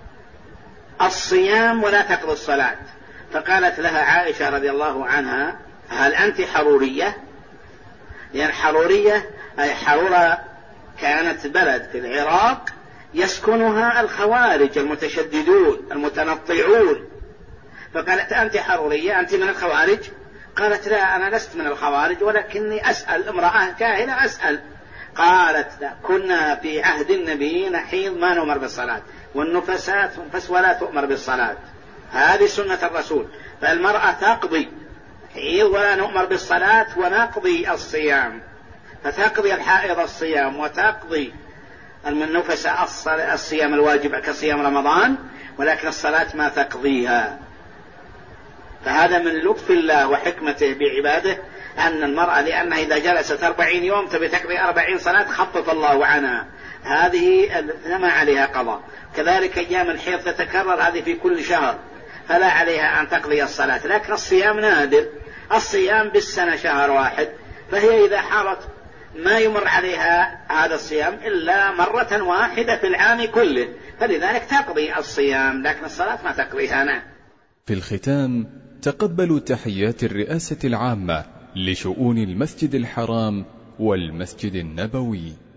الصيام ولا تقضي الصلاة؟ فقالت لها عائشة رضي الله عنها هل أنت حرورية؟ لأن حرورية أي حرورة كانت بلد في العراق يسكنها الخوارج المتشددون المتنطعون، فقالت أنت حرورية، أنت من الخوارج؟ قالت لا أنا لست من الخوارج ولكني أسأل، امرأة جاهلة أسأل. قالت لا كنا في عهد النبي نحيض ما نؤمر بالصلاة، والنفسات تنفس ولا تؤمر بالصلاة، هذه سنة الرسول، فالمرأة تقضي حيض ولا نؤمر بالصلاة ونقضي الصيام، فتقضي الحائض الصيام وتقضي النفس الصيام الواجب كصيام رمضان، ولكن الصلاة ما تقضيها. فهذا من لطف الله وحكمته بعباده أن المرأة لأنها إذا جلست 40 يوم تبي تقضي 40 صلاة خفف الله عنها، هذه ما عليها قضاء. كذلك أيام الحيض تتكرر، هذه في كل شهر فلا عليها أن تقضي الصلاة. لكن الصيام نادر، الصيام بالسنة شهر واحد، فهي إذا حارت ما يمر عليها هذا الصيام إلا مرة واحدة في العام كله، فلذلك تقضي الصيام لكن الصلاة ما تقضيها. نعم. في الختام تقبلوا تحيات الرئاسة العامة لشؤون المسجد الحرام والمسجد النبوي.